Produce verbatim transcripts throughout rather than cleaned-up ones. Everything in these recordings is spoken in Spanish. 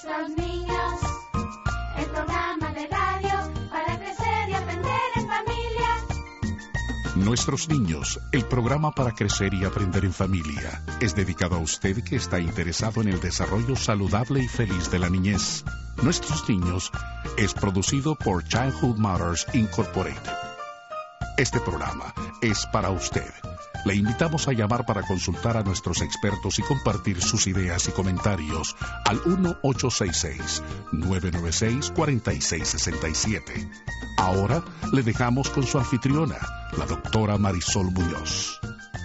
nuestros niños, el programa de radio para crecer y aprender en familia. Nuestros niños, el programa para crecer y aprender en familia, es dedicado a usted que está interesado en el desarrollo saludable y feliz de la niñez. Nuestros niños es producido por Childhood Matters Incorporated. Este programa es para usted. Le invitamos a llamar para consultar a nuestros expertos y compartir sus ideas y comentarios al uno ocho seis seis, nueve nueve seis, cuatro seis seis siete. Ahora le dejamos con su anfitriona, la doctora Marisol Muñoz.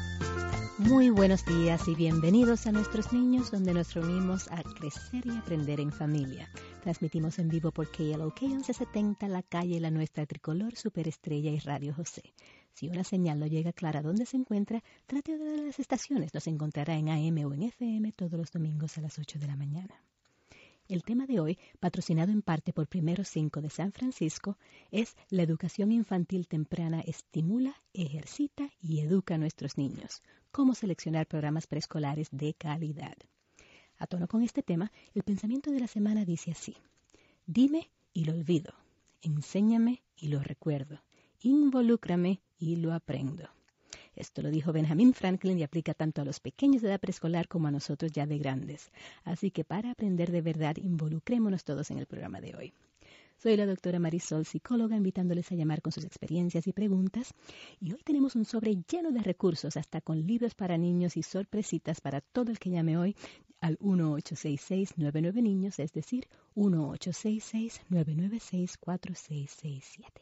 Muy buenos días y bienvenidos a Nuestros Niños, donde nos reunimos a crecer y aprender en familia. Transmitimos en vivo por K L O K once setenta, La Calle, La Nuestra, Tricolor, Superestrella y Radio José. Si una señal no llega clara donde se encuentra, trate de ver las estaciones. Nos encontrará en A M o en F M todos los domingos a las ocho de la mañana. El tema de hoy, patrocinado en parte por Primero Cinco de San Francisco, es la educación infantil temprana estimula, ejercita y educa a nuestros niños. Cómo seleccionar programas preescolares de calidad. A tono con este tema, el pensamiento de la semana dice así: dime y lo olvido, enséñame y lo recuerdo, involúcrame y lo aprendo. Esto lo dijo Benjamin Franklin y aplica tanto a los pequeños de edad preescolar como a nosotros ya de grandes. Así que para aprender de verdad, involucrémonos todos en el programa de hoy. Soy la doctora Marisol, psicóloga, invitándoles a llamar con sus experiencias y preguntas. Y hoy tenemos un sobre lleno de recursos, hasta con libros para niños y sorpresitas para todo el que llame hoy al uno ocho seis seis, nueve nueve niños, es decir, uno ocho seis seis, nueve nueve seis, cuatro seis seis siete.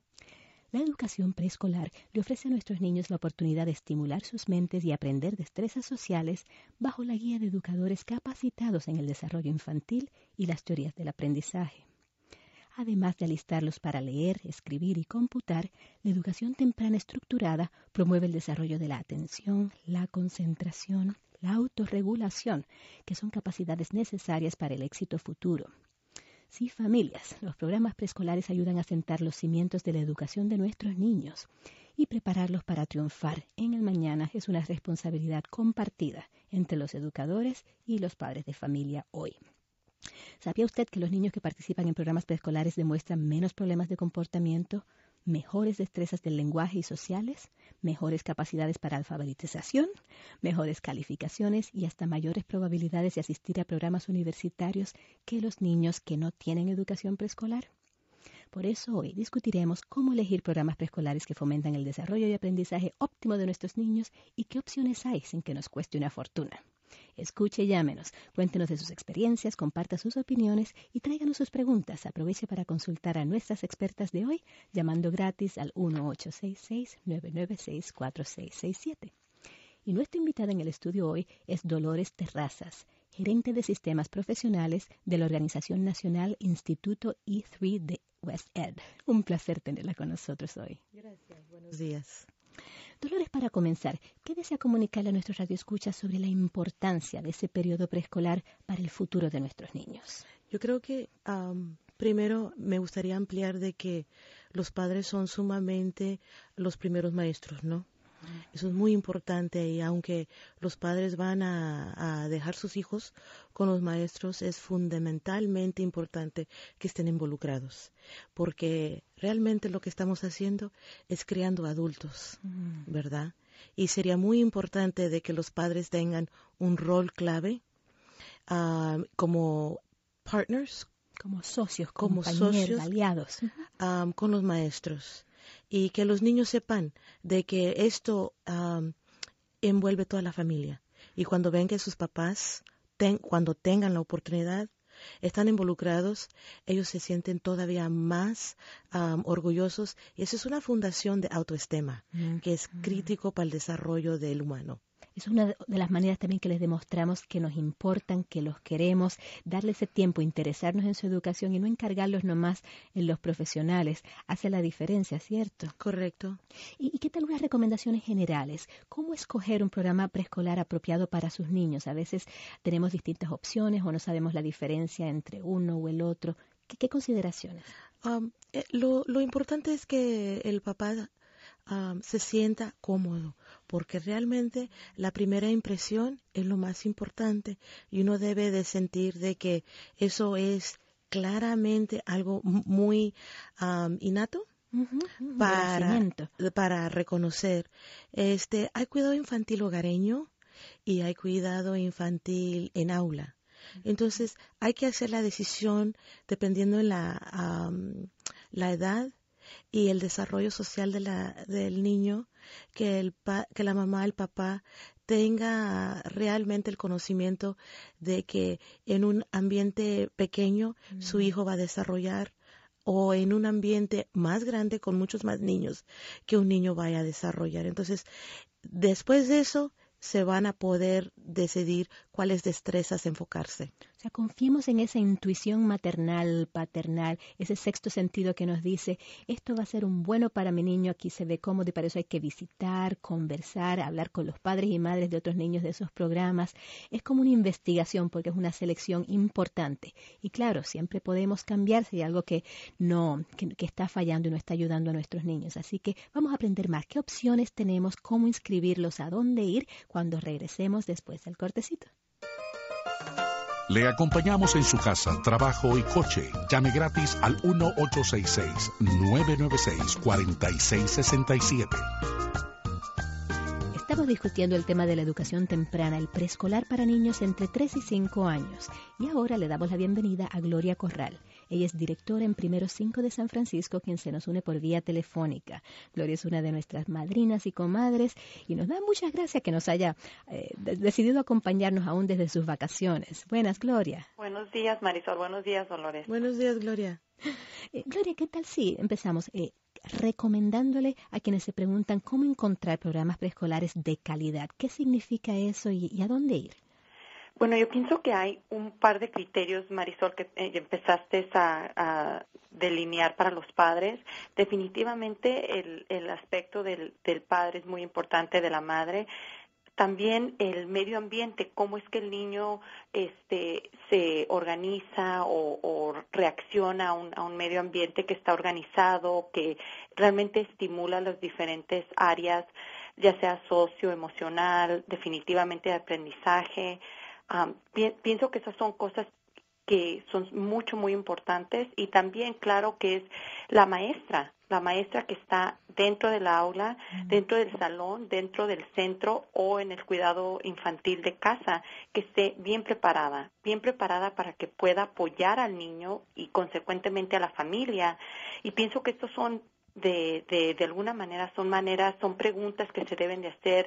La educación preescolar le ofrece a nuestros niños la oportunidad de estimular sus mentes y aprender destrezas sociales bajo la guía de educadores capacitados en el desarrollo infantil y las teorías del aprendizaje. Además de alistarlos para leer, escribir y computar, la educación temprana estructurada promueve el desarrollo de la atención, la concentración, la autorregulación, que son capacidades necesarias para el éxito futuro. Sí, familias, los programas preescolares ayudan a sentar los cimientos de la educación de nuestros niños y prepararlos para triunfar en el mañana es una responsabilidad compartida entre los educadores y los padres de familia hoy. ¿Sabía usted que los niños que participan en programas preescolares demuestran menos problemas de comportamiento, mejores destrezas del lenguaje y sociales, mejores capacidades para alfabetización, mejores calificaciones y hasta mayores probabilidades de asistir a programas universitarios que los niños que no tienen educación preescolar? Por eso hoy discutiremos cómo elegir programas preescolares que fomentan el desarrollo y aprendizaje óptimo de nuestros niños y qué opciones hay sin que nos cueste una fortuna. Escuche y llámenos, cuéntenos de sus experiencias, comparta sus opiniones y tráiganos sus preguntas. Aproveche para consultar a nuestras expertas de hoy llamando gratis al uno ocho seis seis, nueve nueve seis, cuatro seis seis siete. Y nuestra invitada en el estudio hoy es Dolores Terrazas, gerente de sistemas profesionales de la Organización Nacional Instituto E tres de West Ed. Un placer tenerla con nosotros hoy. Gracias, buenos días. Dolores, para comenzar, ¿qué desea comunicarle a nuestros radioescuchas sobre la importancia de ese periodo preescolar para el futuro de nuestros niños? Yo creo que um, primero me gustaría ampliar de que los padres son sumamente los primeros maestros, ¿no? Eso es muy importante y aunque los padres van a, a dejar sus hijos con los maestros, es fundamentalmente importante que estén involucrados, porque realmente lo que estamos haciendo es criando adultos, mm. ¿verdad? Y sería muy importante de que los padres tengan un rol clave uh, como partners, como socios, como compañeros, socios, aliados, um, con los maestros. Y que los niños sepan de que esto um, envuelve toda la familia. Y cuando ven que sus papás, ten, cuando tengan la oportunidad, están involucrados, ellos se sienten todavía más um, orgullosos. Y eso es una fundación de autoestima, mm-hmm. que es crítico para el desarrollo del humano. Es una de las maneras también que les demostramos que nos importan, que los queremos, darle ese tiempo, interesarnos en su educación y no encargarlos nomás en los profesionales. Hace la diferencia, ¿cierto? Correcto. ¿Y, y qué tal unas recomendaciones generales? ¿Cómo escoger un programa preescolar apropiado para sus niños? A veces tenemos distintas opciones o no sabemos la diferencia entre uno o el otro. ¿Qué, qué consideraciones? Um, eh, lo, lo importante es que el papá um, se sienta cómodo, porque realmente la primera impresión es lo más importante y uno debe de sentir de que eso es claramente algo muy um, innato. Uh-huh, para, para reconocer. Este, hay cuidado infantil hogareño y hay cuidado infantil en aula. Entonces, hay que hacer la decisión dependiendo de la, um, la edad y el desarrollo social de la, del niño, que, el pa, que la mamá, el papá tenga realmente el conocimiento de que en un ambiente pequeño mm. su hijo va a desarrollar, o en un ambiente más grande con muchos más niños que un niño vaya a desarrollar. Entonces, después de eso, se van a poder decidir cuáles destrezas enfocarse. O sea, confiemos en esa intuición maternal, paternal, ese sexto sentido que nos dice, esto va a ser un bueno para mi niño, aquí se ve cómodo y para eso hay que visitar, conversar, hablar con los padres y madres de otros niños de esos programas. Es como una investigación porque es una selección importante. Y claro, siempre podemos cambiar si hay algo que no, que, que está fallando y no está ayudando a nuestros niños. Así que vamos a aprender más. ¿Qué opciones tenemos? ¿Cómo inscribirlos? ¿A dónde ir? Cuando regresemos después del cortecito. Le acompañamos en su casa, trabajo y coche. Llame gratis al uno ocho seis seis, nueve nueve seis, cuatro seis seis siete. Estamos discutiendo el tema de la educación temprana, el preescolar para niños entre tres y cinco años. Y ahora le damos la bienvenida a Gloria Corral. Ella es directora en Primero cinco de San Francisco, quien se nos une por vía telefónica. Gloria es una de nuestras madrinas y comadres y nos da muchas gracias que nos haya eh, decidido acompañarnos aún desde sus vacaciones. Buenas, Gloria. Buenos días, Marisol. Buenos días, Dolores. Buenos días, Gloria. Eh, Gloria, ¿qué tal si empezamos eh, recomendándole a quienes se preguntan cómo encontrar programas preescolares de calidad? ¿Qué significa eso y, y a dónde ir? Bueno, yo pienso que hay un par de criterios, Marisol, que eh, empezaste a, a delinear para los padres. Definitivamente el, el aspecto del, del padre es muy importante, de la madre. También el medio ambiente, cómo es que el niño este, se organiza o, o reacciona a un, a un medio ambiente que está organizado, que realmente estimula las diferentes áreas, ya sea socioemocional, definitivamente de aprendizaje. Um, pi- pienso que esas son cosas que son mucho, muy importantes, y también, claro, que es la maestra, la maestra que está dentro del aula, uh-huh. dentro del salón, dentro del centro o en el cuidado infantil de casa, que esté bien preparada, bien preparada para que pueda apoyar al niño y consecuentemente a la familia. Y pienso que estos son, de, de, de alguna manera, son maneras, son preguntas que se deben de hacer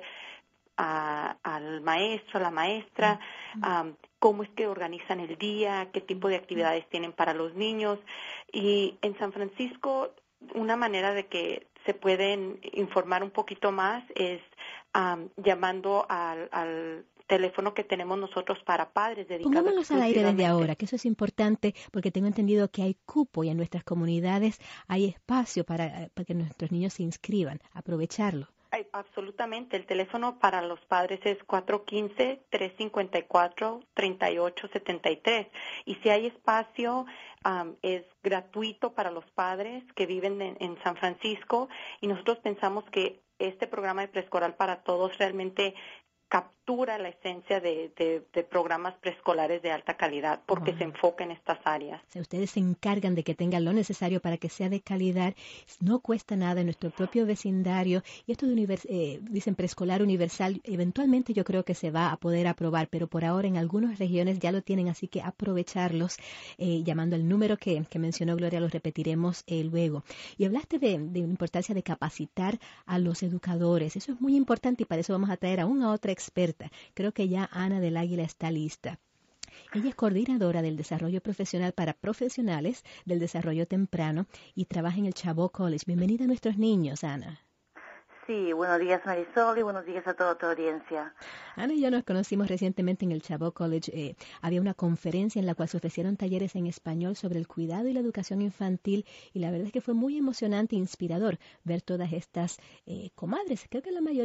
A, al maestro, a la maestra, um, cómo es que organizan el día, qué tipo de actividades tienen para los niños. Y en San Francisco, una manera de que se pueden informar un poquito más es um, llamando al, al teléfono que tenemos nosotros para padres dedicados. Pongámonos al aire desde ahora, que eso es importante, porque tengo entendido que hay cupo y en nuestras comunidades hay espacio para, para que nuestros niños se inscriban. Aprovecharlo. Absolutamente. El teléfono para los padres es cuatro uno cinco, tres cinco cuatro, tres ocho siete tres. Y si hay espacio, um, es gratuito para los padres que viven en, en San Francisco. Y nosotros pensamos que este programa de preescolar para todos realmente captura la esencia de, de, de programas preescolares de alta calidad, porque oh. se enfoca en estas áreas. O sea, ustedes se encargan de que tengan lo necesario para que sea de calidad, no cuesta nada en nuestro propio vecindario, y esto de univers- eh, dicen preescolar universal, eventualmente yo creo que se va a poder aprobar, pero por ahora en algunas regiones ya lo tienen, así que aprovecharlos, eh, llamando el número que, que mencionó Gloria, los repetiremos eh, luego. Y hablaste de, de la importancia de capacitar a los educadores, eso es muy importante y para eso vamos a traer aún a otra experta. Creo que ya Ana del Águila está lista. Ella es coordinadora del desarrollo profesional para profesionales del desarrollo temprano y trabaja en el Chabot College. Bienvenida a nuestros niños, Ana. Sí, buenos días, Marisol, y buenos días a toda tu audiencia. Ana y yo nos conocimos recientemente en el Chabot College. Eh, había una conferencia en la cual se ofrecieron talleres en español sobre el cuidado y la educación infantil, y la verdad es que fue muy emocionante e inspirador ver todas estas eh, comadres. Creo que la mayoría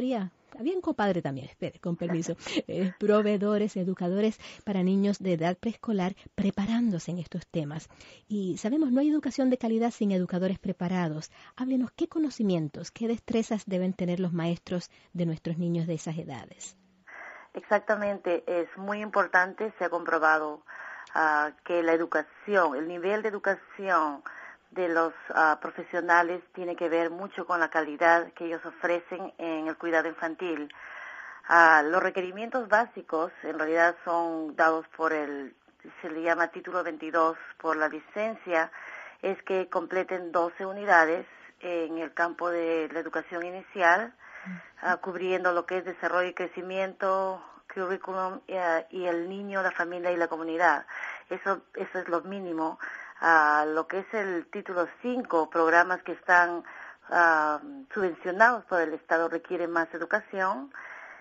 había un compadre también, espere, con permiso, eh, proveedores, educadores para niños de edad preescolar preparándose en estos temas. Y sabemos, no hay educación de calidad sin educadores preparados. Háblenos qué conocimientos, qué destrezas deben tener los maestros de nuestros niños de esas edades. Exactamente, es muy importante, se ha comprobado uh, que la educación, el nivel de educación de los uh, profesionales tiene que ver mucho con la calidad que ellos ofrecen en el cuidado infantil. Uh, los requerimientos básicos en realidad son dados por el, se le llama título veintidós, por la licencia, es que completen doce unidades en el campo de la educación inicial, uh, cubriendo lo que es desarrollo y crecimiento, currículum uh, y el niño, la familia y la comunidad. Eso, eso es lo mínimo. Uh, lo que es el título cinco, programas que están uh, subvencionados por el Estado requieren más educación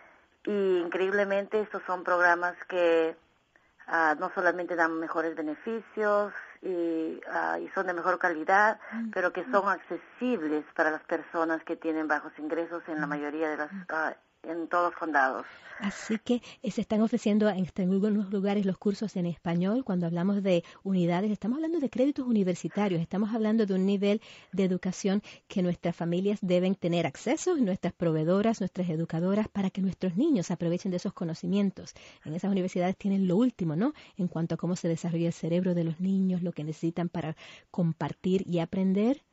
y increíblemente estos son programas que uh, no solamente dan mejores beneficios y, uh, y son de mejor calidad, mm. pero que son accesibles para las personas que tienen bajos ingresos en la mayoría de las uh, en todos los condados. Así que eh, se están ofreciendo en algunos lugares los cursos en español. Cuando hablamos de unidades, estamos hablando de créditos universitarios, estamos hablando de un nivel de educación que nuestras familias deben tener acceso, nuestras proveedoras, nuestras educadoras, para que nuestros niños aprovechen de esos conocimientos. En esas universidades tienen lo último, ¿no? En cuanto a cómo se desarrolla el cerebro de los niños, lo que necesitan para compartir y aprender.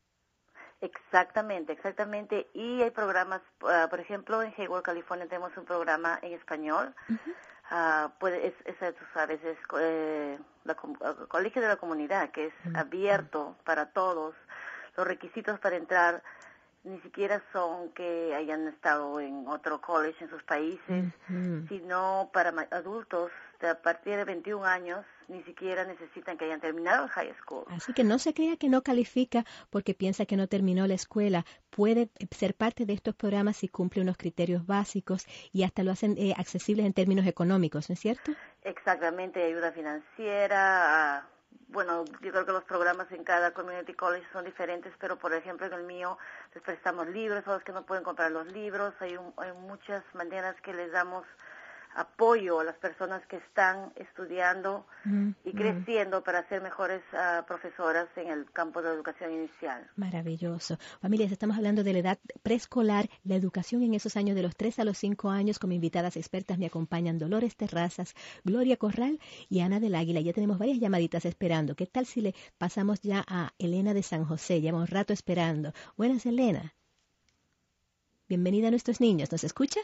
Exactamente, exactamente. Y hay programas, uh, por ejemplo, en Hayward, California, tenemos un programa en español. Uh-huh. uh, puede, es, es, tú sabes, es eh, la uh, Colegio de la Comunidad, que es uh-huh. abierto para todos. Los requisitos para entrar ni siquiera son que hayan estado en otro college en sus países, uh-huh. sino para adultos de a partir de veintiún años, ni siquiera necesitan que hayan terminado el high school. Así que no se crea que no califica porque piensa que no terminó la escuela. Puede ser parte de estos programas si cumple unos criterios básicos y hasta lo hacen eh, accesibles en términos económicos, ¿no es cierto? Exactamente, ayuda financiera. Uh, bueno, yo creo que los programas en cada community college son diferentes, pero por ejemplo en el mío les prestamos libros a los que no pueden comprar los libros. Hay, un, hay muchas maneras que les damos apoyo a las personas que están estudiando mm, y creciendo mm. para ser mejores uh, profesoras en el campo de la educación inicial. Maravilloso. Familias, estamos hablando de la edad preescolar, la educación en esos años de los tres a los cinco años. Como invitadas expertas me acompañan Dolores Terrazas, Gloria Corral y Ana del Águila. Ya tenemos varias llamaditas esperando. ¿Qué tal si le pasamos ya a Elena de San José? Lleva un rato esperando. Buenas, Elena. Bienvenida a nuestros niños. ¿Nos escucha?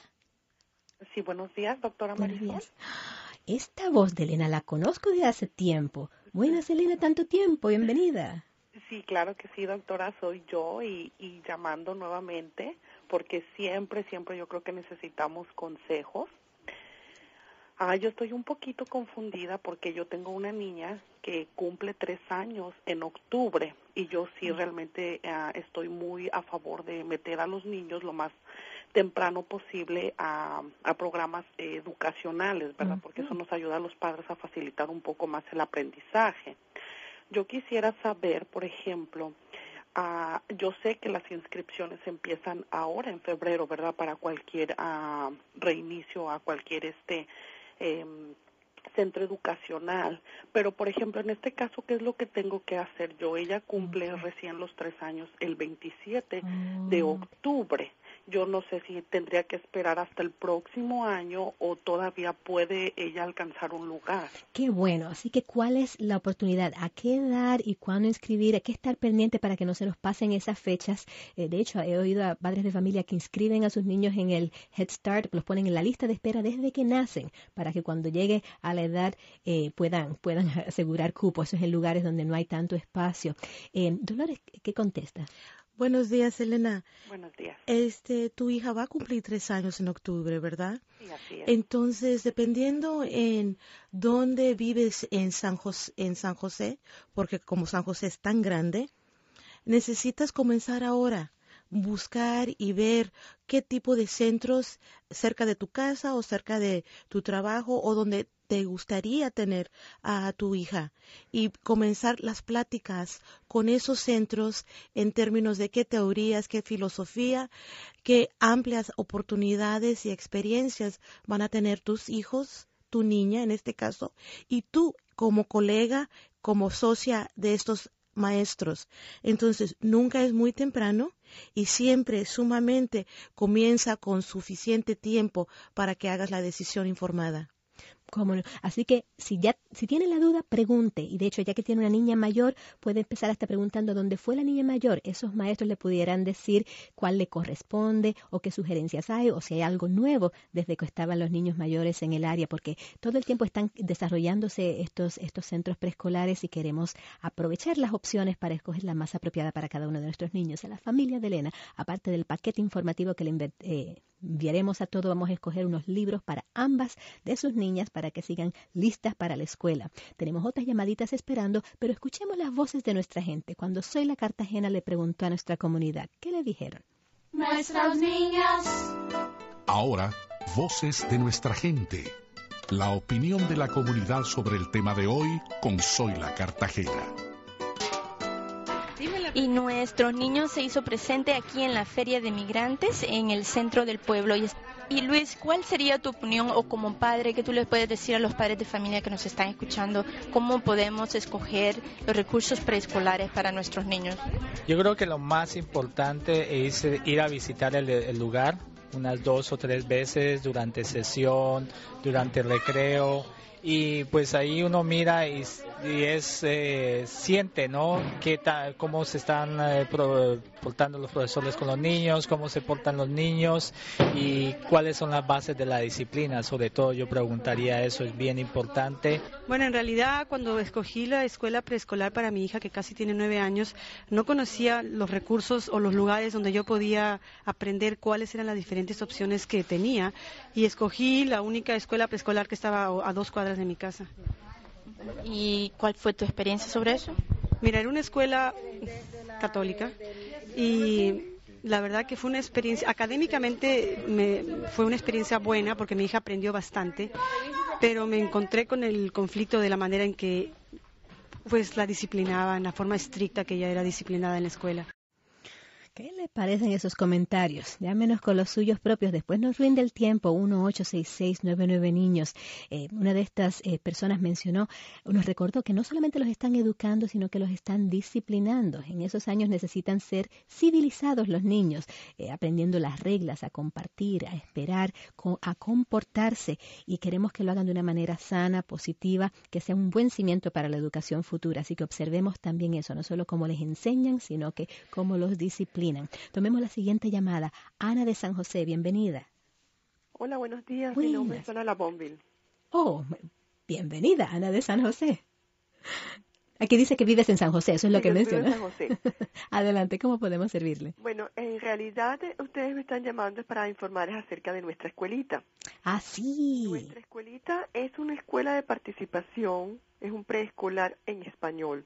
Sí, buenos días, doctora Marisol. Buenos días. Esta voz de Elena la conozco de hace tiempo. Buenas, Elena, tanto tiempo, bienvenida. Sí, claro que sí, doctora, soy yo y, y llamando nuevamente porque siempre, siempre yo creo que necesitamos consejos. Ah, yo estoy un poquito confundida porque yo tengo una niña que cumple tres años en octubre y yo sí realmente uh, estoy muy a favor de meter a los niños lo más temprano posible a, a programas eh, educacionales, ¿verdad? Porque eso nos ayuda a los padres a facilitar un poco más el aprendizaje. Yo quisiera saber, por ejemplo, uh, yo sé que las inscripciones empiezan ahora en febrero, ¿verdad? Para cualquier uh, reinicio, a cualquier este eh, centro educacional, pero por ejemplo en este caso, ¿qué es lo que tengo que hacer yo? Ella cumple okay. recién los tres años el veintisiete oh. de octubre. Yo no sé si tendría que esperar hasta el próximo año o todavía puede ella alcanzar un lugar. Qué bueno. Así que, ¿cuál es la oportunidad? ¿A qué dar y cuándo inscribir? ¿A qué estar pendiente para que no se nos pasen esas fechas? Eh, de hecho, he oído a padres de familia que inscriben a sus niños en el Head Start, los ponen en la lista de espera desde que nacen, para que cuando llegue a la edad eh, puedan, puedan asegurar cupo. Eso es en lugares donde no hay tanto espacio. Eh, Dolores, ¿qué contesta? Buenos días, Elena. Buenos días. Este, tu hija va a cumplir tres años en octubre, ¿verdad? Sí, así es. Entonces, dependiendo en dónde vives en San José, en San José, porque como San José es tan grande, necesitas comenzar ahora, buscar y ver qué tipo de centros cerca de tu casa o cerca de tu trabajo o donde te gustaría tener a tu hija y comenzar las pláticas con esos centros en términos de qué teorías, qué filosofía, qué amplias oportunidades y experiencias van a tener tus hijos, tu niña en este caso, y tú como colega, como socia de estos maestros. Entonces, nunca es muy temprano y siempre sumamente comienza con suficiente tiempo para que hagas la decisión informada. ¿Cómo no? Así que si ya si tiene la duda, pregunte. Y de hecho, ya que tiene una niña mayor, puede empezar hasta preguntando dónde fue la niña mayor. Esos maestros le pudieran decir cuál le corresponde o qué sugerencias hay o si hay algo nuevo desde que estaban los niños mayores en el área, porque todo el tiempo están desarrollándose estos, estos centros preescolares y queremos aprovechar las opciones para escoger la más apropiada para cada uno de nuestros niños. A la familia de Elena, aparte del paquete informativo que le eh, enviaremos a todo, vamos a escoger unos libros para ambas de sus niñas para que sigan listas para la escuela. Tenemos otras llamaditas esperando, pero escuchemos las voces de nuestra gente. Cuando Zoila Cartagena le preguntó a nuestra comunidad, ¿qué le dijeron? Nuestros niños. Ahora, voces de nuestra gente. La opinión de la comunidad sobre el tema de hoy con Zoila Cartagena. Y nuestro niño se hizo presente aquí en la Feria de Migrantes, en el centro del pueblo. Y, y Luis, ¿cuál sería tu opinión o como padre que tú les puedes decir a los padres de familia que nos están escuchando cómo podemos escoger los recursos preescolares para nuestros niños? Yo creo que lo más importante es ir a visitar el, el lugar unas dos o tres veces durante sesión, durante el recreo. Y pues ahí uno mira y, y es eh, siente, ¿no? Qué ta, cómo se están eh, pro, portando los profesores con los niños, cómo se portan los niños y cuáles son las bases de la disciplina. Sobre todo yo preguntaría eso, es bien importante. Bueno, en realidad cuando escogí la escuela preescolar para mi hija, que casi tiene nueve años, no conocía los recursos o los lugares donde yo podía aprender cuáles eran las diferentes opciones que tenía y escogí la única escuela preescolar que estaba a dos cuadras de mi casa. ¿Y cuál fue tu experiencia sobre eso? Mira, era una escuela católica y la verdad que fue una experiencia, académicamente me, fue una experiencia buena porque mi hija aprendió bastante, pero me encontré con el conflicto de la manera en que pues la disciplinaban, la forma estricta que ella era disciplinada en la escuela. ¿Qué le parecen esos comentarios? Llámenos con los suyos propios. Después nos rinde el tiempo. uno ocho seis seis nueve nueve niños. Eh, una de estas eh, personas mencionó, nos recordó que no solamente los están educando, sino que los están disciplinando. En esos años necesitan ser civilizados los niños, eh, aprendiendo las reglas, a compartir, a esperar, co- a comportarse. Y queremos que lo hagan de una manera sana, positiva, que sea un buen cimiento para la educación futura. Así que observemos también eso, no solo cómo les enseñan, sino que cómo los disciplinan. Tomemos la siguiente llamada. Ana de San José, bienvenida. Hola, buenos días. Buenas. Mi nombre es Ana Labonville. Oh, bienvenida, Ana de San José. Aquí dice que vives en San José, eso es lo Sí, que yo vivo menciona. en San José. Adelante, ¿cómo podemos servirle? Bueno, en realidad eh, ustedes me están llamando para informarles acerca de nuestra escuelita. Ah, sí. Nuestra escuelita es una escuela de participación, es un preescolar en español.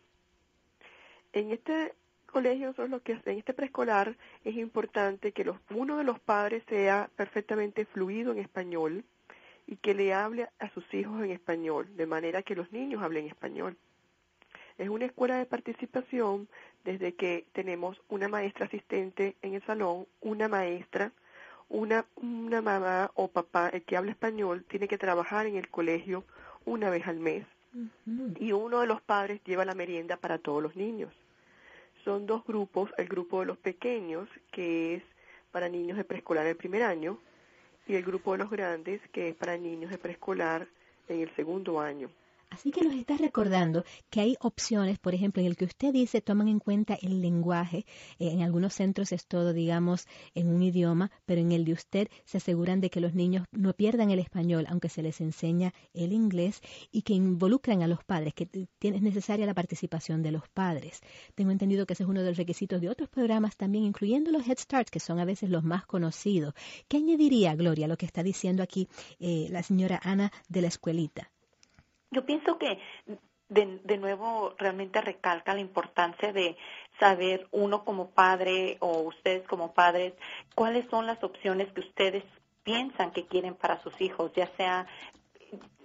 En este colegio, nosotros lo que hacemos, en este preescolar es importante que los, uno de los padres sea perfectamente fluido en español y que le hable a sus hijos en español, de manera que los niños hablen español. Es una escuela de participación desde que tenemos una maestra asistente en el salón, una maestra, una, una mamá o papá, el que habla español, tiene que trabajar en el colegio una vez al mes. Uh-huh. Y uno de los padres lleva la merienda para todos los niños. Son dos grupos, el grupo de los pequeños, que es para niños de preescolar el primer año, y el grupo de los grandes, que es para niños de preescolar en el segundo año. Así que nos está recordando que hay opciones, por ejemplo, en el que usted dice toman en cuenta el lenguaje. Eh, en algunos centros es todo, digamos, en un idioma, pero en el de usted se aseguran de que los niños no pierdan el español, aunque se les enseña el inglés, y que involucran a los padres, que es necesaria la participación de los padres. Tengo entendido que ese es uno de los requisitos de otros programas también, incluyendo los Head Starts, que son a veces los más conocidos. ¿Qué añadiría, Gloria, a lo que está diciendo aquí eh, la señora Ana de la escuelita? Yo pienso que de, de nuevo realmente recalca la importancia de saber uno como padre o ustedes como padres cuáles son las opciones que ustedes piensan que quieren para sus hijos, ya sea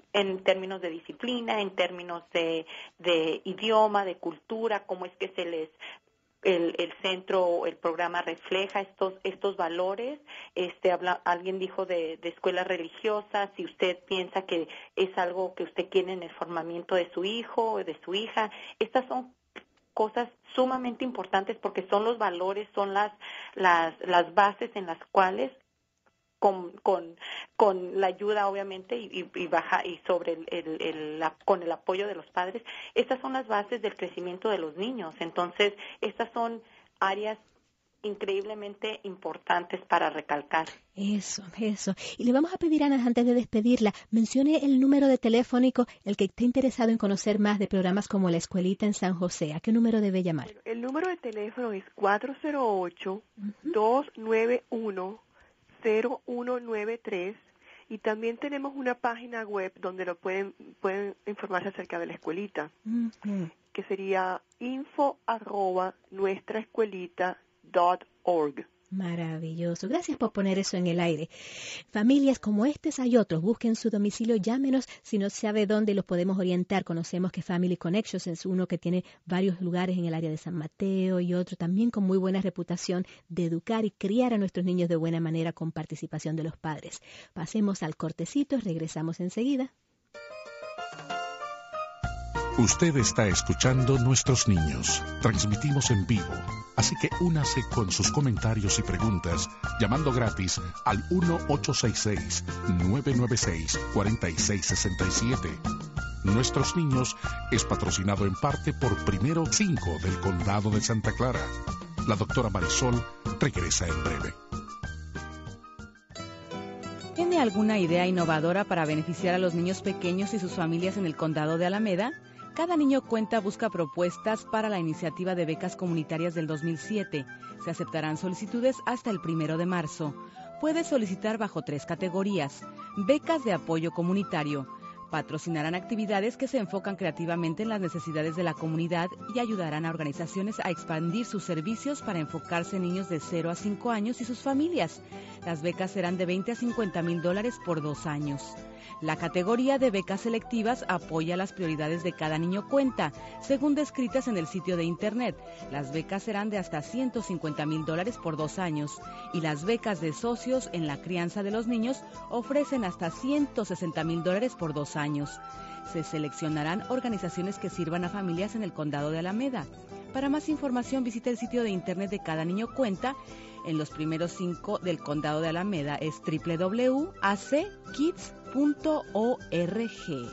en términos de disciplina, en términos de, de idioma, de cultura, cómo es que se les el, el centro, el programa refleja estos estos valores. Este habla, alguien dijo de, de escuelas religiosas. Si usted piensa que es algo que usted quiere en el formamiento de su hijo o de su hija, estas son cosas sumamente importantes porque son los valores, son las las las bases en las cuales con con con la ayuda obviamente y, y, y baja y sobre el, el, el la, con el apoyo de los padres, estas son las bases del crecimiento de los niños. Entonces estas son áreas increíblemente importantes para recalcar. Eso, eso. Y le vamos a pedir a Ana, antes de despedirla, mencione el número de telefónico, el que esté interesado en conocer más de programas como La Escuelita en San José. ¿A qué número debe llamar? Bueno, el número de teléfono es cuatro cero ocho, dos nueve uno, cero uno nueve tres y también tenemos una página web donde lo pueden pueden informarse acerca de la escuelita, uh-huh. que sería info arroba nuestra escuelita dot org. Maravilloso. Gracias por poner eso en el aire. Familias como estas hay otros. Busquen su domicilio, llámenos. Si no sabe dónde, los podemos orientar. Conocemos que Family Connections es uno que tiene varios lugares en el área de San Mateo y otro también con muy buena reputación de educar y criar a nuestros niños de buena manera con participación de los padres. Pasemos al cortecito, regresamos enseguida. Usted está escuchando Nuestros Niños. Transmitimos en vivo. Así que únase con sus comentarios y preguntas llamando gratis al uno ocho seis seis, nueve nueve seis, cuatro seis seis siete. Nuestros Niños es patrocinado en parte por Primero cinco del Condado de Santa Clara. La doctora Marisol regresa en breve. ¿Tiene alguna idea innovadora para beneficiar a los niños pequeños y sus familias en el Condado de Alameda? Cada Niño Cuenta busca propuestas para la iniciativa de becas comunitarias del dos mil siete. Se aceptarán solicitudes hasta el primero de marzo. Puede solicitar bajo tres categorías. Becas de apoyo comunitario. Patrocinarán actividades que se enfocan creativamente en las necesidades de la comunidad y ayudarán a organizaciones a expandir sus servicios para enfocarse en niños de cero a cinco años y sus familias. Las becas serán de veinte a cincuenta mil dólares por dos años. La categoría de becas selectivas apoya las prioridades de Cada Niño Cuenta, según descritas en el sitio de internet. Las becas serán de hasta ciento cincuenta mil dólares por dos años y las becas de socios en la crianza de los niños ofrecen hasta ciento sesenta mil dólares por dos años. Se seleccionarán organizaciones que sirvan a familias en el Condado de Alameda. Para más información visita el sitio de internet de Cada Niño Cuenta. En los primeros cinco del Condado de Alameda es doble u doble u doble u punto a c kids punto org.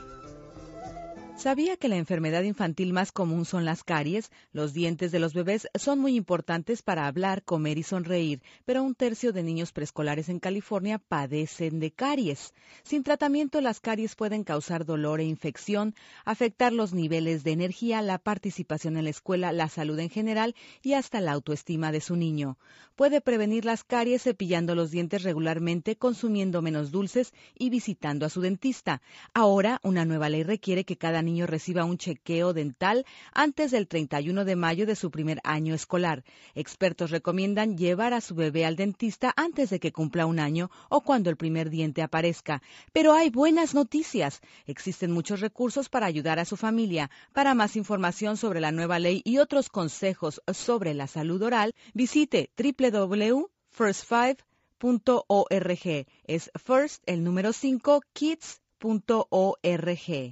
¿Sabía que la enfermedad infantil más común son las caries? Los dientes de los bebés son muy importantes para hablar, comer y sonreír, pero un tercio de niños preescolares en California padecen de caries. Sin tratamiento, las caries pueden causar dolor e infección, afectar los niveles de energía, la participación en la escuela, la salud en general y hasta la autoestima de su niño. Puede prevenir las caries cepillando los dientes regularmente, consumiendo menos dulces y visitando a su dentista. Ahora, una nueva ley requiere que cada niño reciba un chequeo dental antes del treinta y uno de mayo de su primer año escolar. Expertos recomiendan llevar a su bebé al dentista antes de que cumpla un año o cuando el primer diente aparezca. Pero hay buenas noticias. Existen muchos recursos para ayudar a su familia. Para más información sobre la nueva ley y otros consejos sobre la salud oral, visite doble u doble u doble u punto first five punto org. Es First, el número cinco, kids punto org.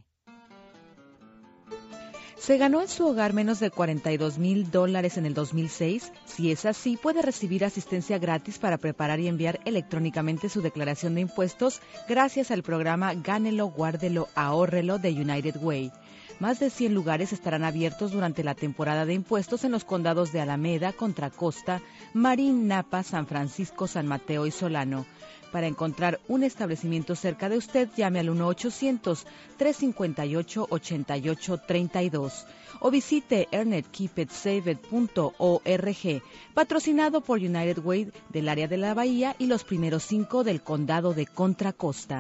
¿Se ganó en su hogar menos de cuarenta y dos mil dólares en el dos mil seis? Si es así, puede recibir asistencia gratis para preparar y enviar electrónicamente su declaración de impuestos gracias al programa Gánelo, Guárdelo, Ahórrelo de United Way. Más de cien lugares estarán abiertos durante la temporada de impuestos en los condados de Alameda, Contra Costa, Marín, Napa, San Francisco, San Mateo y Solano. Para encontrar un establecimiento cerca de usted, llame al uno ochocientos, tres cinco ocho, ocho ocho tres dos o visite earn it keep it save it punto org, patrocinado por United Way del área de la Bahía y los primeros cinco del condado de Contra Costa.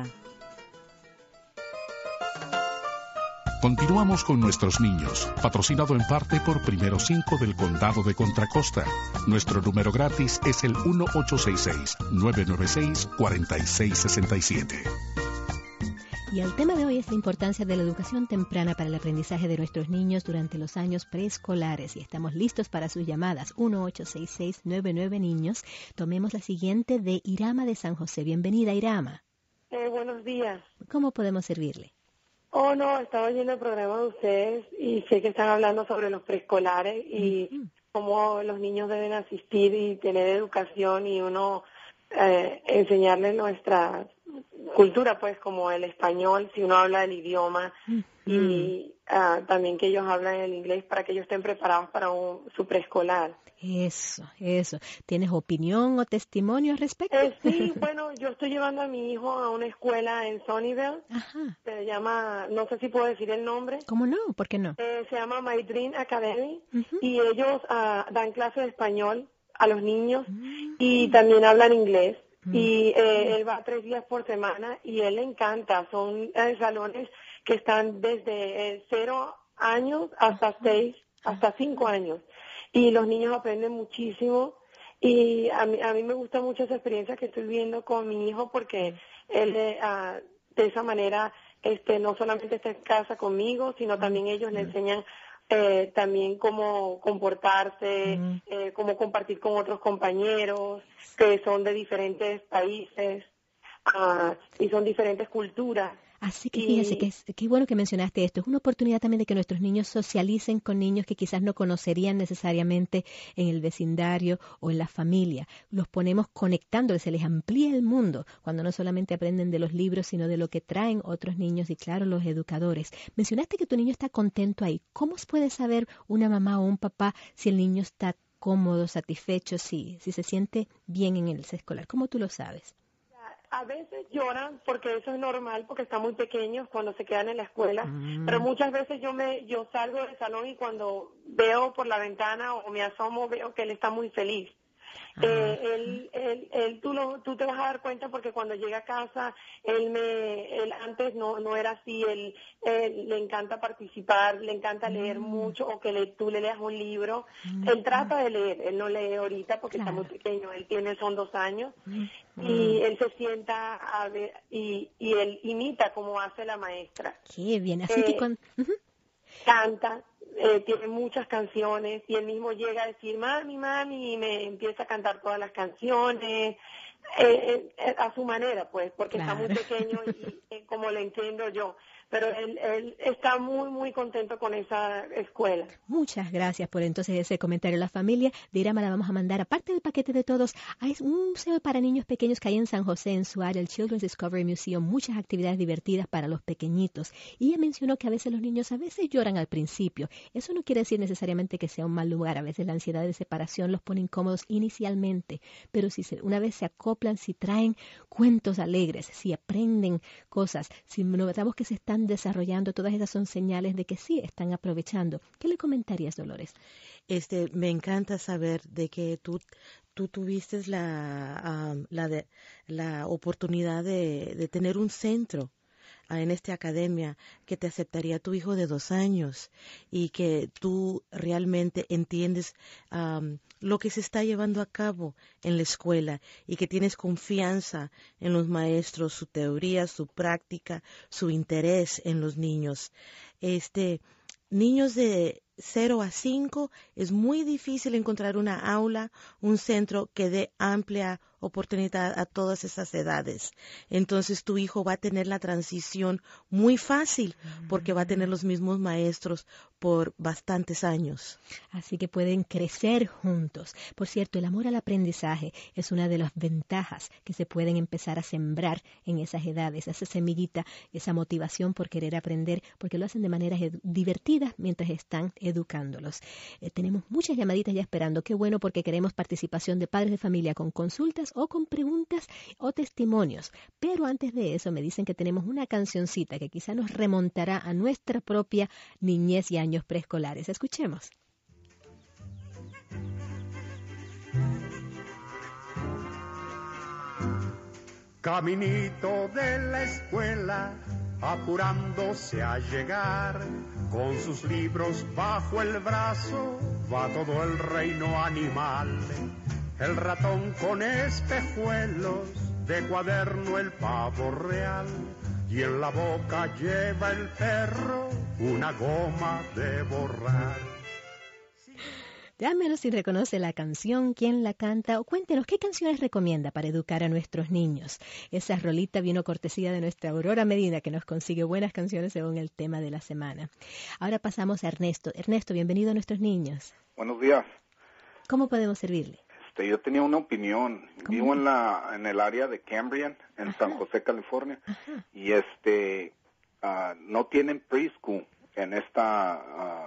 Continuamos con Nuestros Niños, patrocinado en parte por Primero cinco del Condado de Contra Costa. Nuestro número gratis es el uno ocho seis seis, nueve nueve seis, cuatro seis seis siete. Y el tema de hoy es la importancia de la educación temprana para el aprendizaje de nuestros niños durante los años preescolares. Y estamos listos para sus llamadas. uno ocho seis seis nueve nueve niños. Tomemos la siguiente de Irama de San José. Bienvenida, Irama. Eh, buenos días. ¿Cómo podemos servirle? Oh, no, estaba oyendo el programa de ustedes y sé que están hablando sobre los preescolares y uh-huh. cómo los niños deben asistir y tener educación y uno eh, enseñarles nuestra cultura, pues, como el español, si uno habla el idioma, uh-huh. y uh, también que ellos hablan el inglés para que ellos estén preparados para un, su preescolar. Eso, eso. ¿Tienes opinión o testimonio al respecto? Eh, sí, bueno, yo estoy llevando a mi hijo a una escuela en Sunnyvale. Ajá. Se llama, no sé si puedo decir el nombre. ¿Cómo no? ¿Por qué no? Eh, se llama My Dream Academy, uh-huh. y ellos uh, dan clases de español a los niños uh-huh. y también hablan inglés. Uh-huh. Y eh, él va tres días por semana y él le encanta. Son eh, salones que están desde eh, cero años hasta uh-huh. seis, hasta cinco años. Y los niños aprenden muchísimo y a mí, a mí me gusta mucho esa experiencia que estoy viendo con mi hijo porque él uh, de esa manera este no solamente está en casa conmigo, sino también ellos le enseñan eh, también cómo comportarse, uh-huh. eh, cómo compartir con otros compañeros que son de diferentes países uh, y son diferentes culturas. Así que fíjese que es, qué bueno que mencionaste esto. Es una oportunidad también de que nuestros niños socialicen con niños que quizás no conocerían necesariamente en el vecindario o en la familia. Los ponemos conectándoles, se les amplía el mundo cuando no solamente aprenden de los libros, sino de lo que traen otros niños y, claro, los educadores. Mencionaste que tu niño está contento ahí. ¿Cómo puede saber una mamá o un papá si el niño está cómodo, satisfecho, si, si se siente bien en el escolar? ¿Cómo tú lo sabes? A veces lloran porque eso es normal, porque están muy pequeños cuando se quedan en la escuela, mm. pero muchas veces yo me yo salgo del salón y cuando veo por la ventana o me asomo veo que él está muy feliz. Ah. Eh, él, él, él, tú, lo, tú te vas a dar cuenta porque cuando llega a casa, él me, él antes no, no era así, él, él le encanta participar, le encanta leer mm. mucho, o que le, tú le leas un libro. Mm. Él trata de leer, él no lee ahorita porque claro. está muy pequeño, él tiene, son dos años, mm. y él se sienta a ver, y, y él imita como hace la maestra. Qué bien, así eh, que con... Uh-huh. Canta. Eh, tiene muchas canciones y él mismo llega a decir mami, mami y me empieza a cantar todas las canciones eh, eh, a su manera, pues, porque claro. está muy pequeño y eh, como lo entiendo yo. Pero él, él está muy, muy contento con esa escuela. Muchas gracias por entonces ese comentario. La familia de Irama la vamos a mandar, aparte del paquete de todos, hay un museo para niños pequeños que hay en San José, en su área, el Children's Discovery Museum, muchas actividades divertidas para los pequeñitos. Y ella mencionó que a veces los niños a veces lloran al principio. Eso no quiere decir necesariamente que sea un mal lugar. A veces la ansiedad de separación los pone incómodos inicialmente, pero si se, una vez se acoplan, si traen cuentos alegres, si aprenden cosas, si notamos que se están desarrollando, todas esas son señales de que sí están aprovechando. ¿Qué le comentarías, Dolores? Este, me encanta saber de que tú tú tuviste la um, la de, la oportunidad de, de tener un centro en esta academia que te aceptaría tu hijo de dos años y que tú realmente entiendes um, lo que se está llevando a cabo en la escuela y que tienes confianza en los maestros, su teoría, su práctica, su interés en los niños. Este, niños de cero a cinco es muy difícil encontrar una aula, un centro que dé amplia oportunidad a todas esas edades. Entonces tu hijo va a tener la transición muy fácil porque va a tener los mismos maestros por bastantes años. Así que pueden crecer juntos. Por cierto, el amor al aprendizaje es una de las ventajas que se pueden empezar a sembrar en esas edades, esa semillita, esa motivación por querer aprender, porque lo hacen de maneras divertidas mientras están educándolos. Eh, tenemos muchas llamaditas ya esperando. Qué bueno, porque queremos participación de padres de familia con consultas o con preguntas o testimonios. Pero antes de eso me dicen que tenemos una cancioncita que quizá nos remontará a nuestra propia niñez y años preescolares. Escuchemos. Caminito de la escuela, apurándose a llegar, con sus libros bajo el brazo, va todo el reino animal. El ratón con espejuelos, de cuaderno el pavo real, y en la boca lleva el perro una goma de borrar. Llámenos si reconoce la canción, quién la canta o cuéntenos qué canciones recomienda para educar a nuestros niños. Esa rolita vino cortesía de nuestra Aurora Medina, que nos consigue buenas canciones según el tema de la semana. Ahora pasamos a Ernesto. Ernesto, bienvenido a Nuestros Niños. Buenos días. ¿Cómo podemos servirle? Este, yo tenía una opinión. ¿Cómo? Vivo en la en el área de Cambrian, en Ajá. San José, California, Ajá. y este uh, no tienen preschool en esta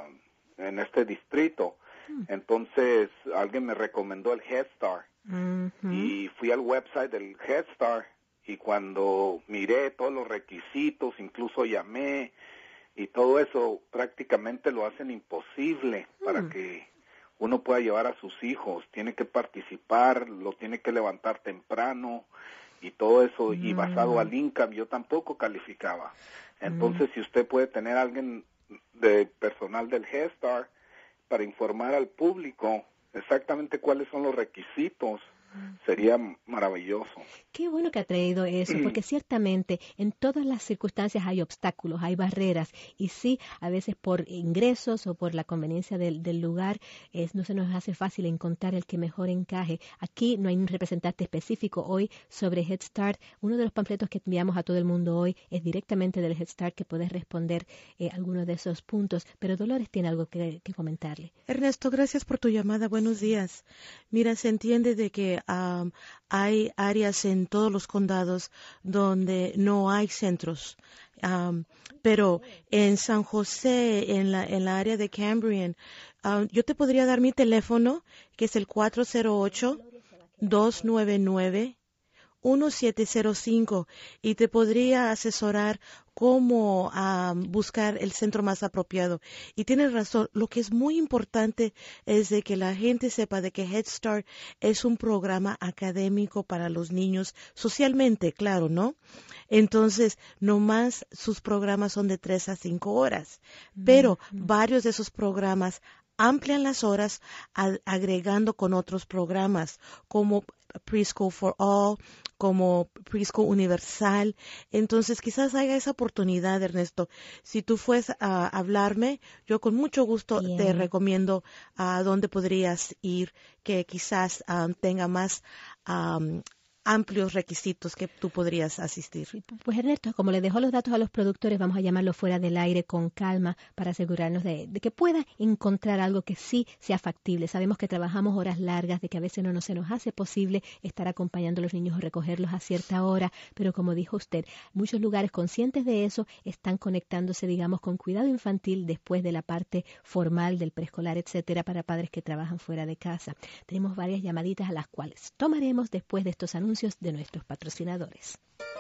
uh, en este distrito. Entonces alguien me recomendó el Head Start Uh-huh. y fui al website del Head Start y cuando miré todos los requisitos, incluso llamé y todo eso, prácticamente lo hacen imposible Mm. para que uno pueda llevar a sus hijos. Tiene que participar, lo tiene que levantar temprano y todo eso, y Mm. basado al income yo tampoco calificaba. Entonces, si usted puede tener a alguien de personal del Head Start para informar al público exactamente cuáles son los requisitos, sería maravilloso. Qué bueno que ha traído eso, porque ciertamente en todas las circunstancias hay obstáculos, hay barreras, y sí, a veces por ingresos o por la conveniencia del, del lugar, es, no se nos hace fácil encontrar el que mejor encaje. Aquí no hay un representante específico hoy sobre Head Start. Uno de los panfletos que enviamos a todo el mundo hoy es directamente del Head Start, que puede responder eh, algunos de esos puntos, pero Dolores tiene algo que, que comentarle. Ernesto, gracias por tu llamada. Buenos días. Mira, se entiende de que um, hay áreas en todos los condados donde no hay centros, um, pero en San José, en la, en la área de Cambrian, um, yo te podría dar mi teléfono, que es el cuatro cero ocho, dos nueve nueve, uno siete cero cinco, y te podría asesorar cómo um, buscar el centro más apropiado. Y tienes razón, lo que es muy importante es de que la gente sepa de que Head Start es un programa académico para los niños, socialmente, claro, ¿no? Entonces, nomás sus programas son de tres a cinco horas, pero mm-hmm. varios de esos programas amplian las horas a, agregando con otros programas como Preschool for All, como Preschool Universal. Entonces quizás haya esa oportunidad, Ernesto. Si tú fueses a hablarme, yo con mucho gusto Bien. te recomiendo a dónde podrías ir, que quizás um, tenga más um, amplios requisitos que tú podrías asistir. Pues Ernesto, como le dejó los datos a los productores, vamos a llamarlo fuera del aire con calma para asegurarnos de, de que pueda encontrar algo que sí sea factible. Sabemos que trabajamos horas largas, de que a veces no, no se nos hace posible estar acompañando a los niños o recogerlos a cierta hora, pero como dijo usted, muchos lugares conscientes de eso están conectándose, digamos, con cuidado infantil después de la parte formal del preescolar, etcétera, para padres que trabajan fuera de casa. Tenemos varias llamaditas a las cuales tomaremos después de estos anuncios de nuestros patrocinadores.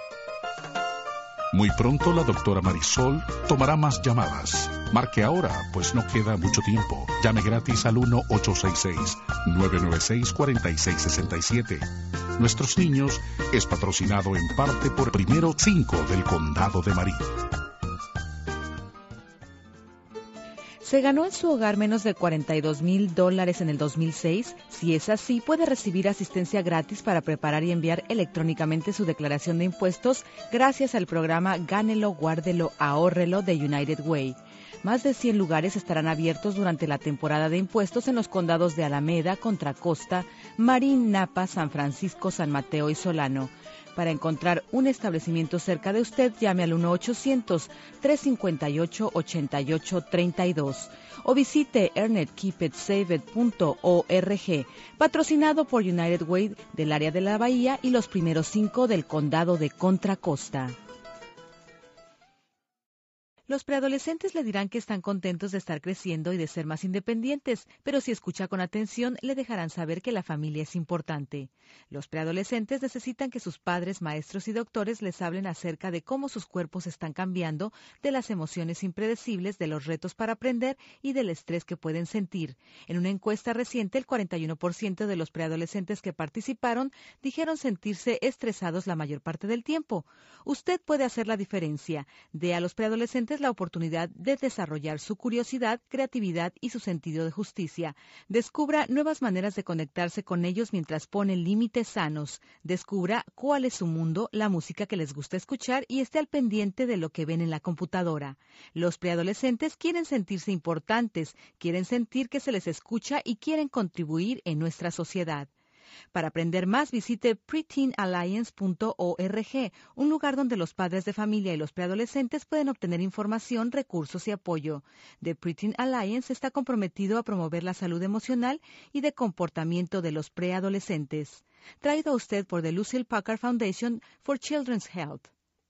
Muy pronto la doctora Marisol tomará más llamadas. Marque ahora, pues no queda mucho tiempo. Llame gratis al uno ocho seis seis, nueve nueve seis, cuatro seis seis siete. Nuestros Niños es patrocinado en parte por Primero cinco del Condado de Marin. ¿Se ganó en su hogar menos de cuarenta y dos mil dólares en el dos mil seis? Si es así, puede recibir asistencia gratis para preparar y enviar electrónicamente su declaración de impuestos gracias al programa Gánelo, Guárdelo, Ahórrelo de United Way. Más de cien lugares estarán abiertos durante la temporada de impuestos en los condados de Alameda, Contra Costa, Marin, Napa, San Francisco, San Mateo y Solano. Para encontrar un establecimiento cerca de usted, llame al uno ochocientos, tres cinco ocho, ocho ocho tres dos o visite earn it keep it save it punto org, patrocinado por United Way del área de la Bahía y los primeros cinco del condado de Contra Costa. Los preadolescentes le dirán que están contentos de estar creciendo y de ser más independientes, pero si escucha con atención, le dejarán saber que la familia es importante. Los preadolescentes necesitan que sus padres, maestros y doctores les hablen acerca de cómo sus cuerpos están cambiando, de las emociones impredecibles, de los retos para aprender y del estrés que pueden sentir. En una encuesta reciente, el cuarenta y uno por ciento de los preadolescentes que participaron dijeron sentirse estresados la mayor parte del tiempo. Usted puede hacer la diferencia. Dé a los preadolescentes darles la oportunidad de desarrollar su curiosidad, creatividad y su sentido de justicia. Descubra nuevas maneras de conectarse con ellos mientras pone límites sanos. Descubra cuál es su mundo, la música que les gusta escuchar y esté al pendiente de lo que ven en la computadora. Los preadolescentes quieren sentirse importantes, quieren sentir que se les escucha y quieren contribuir en nuestra sociedad. Para aprender más, visite preteen alliance punto org, un lugar donde los padres de familia y los preadolescentes pueden obtener información, recursos y apoyo. The Preteen Alliance está comprometido a promover la salud emocional y de comportamiento de los preadolescentes. Traído a usted por The Lucille Packard Foundation for Children's Health.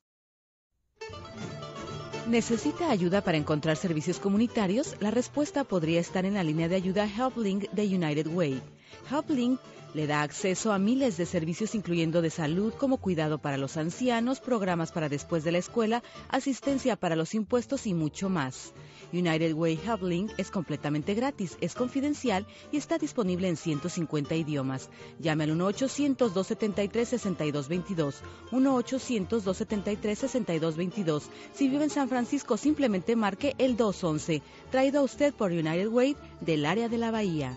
¿Necesita ayuda para encontrar servicios comunitarios? La respuesta podría estar en la línea de ayuda HelpLink de United Way. HelpLink le da acceso a miles de servicios incluyendo de salud como cuidado para los ancianos, programas para después de la escuela, asistencia para los impuestos y mucho más. United Way HelpLink es completamente gratis, es confidencial y está disponible en ciento cincuenta idiomas. Llame al uno ochocientos, dos setenta y tres, sesenta y dos veintidós, uno ochocientos, dos setenta y tres, sesenta y dos veintidós. Si vive en San Francisco, simplemente marque el dos once. Traído a usted por United Way del área de la Bahía.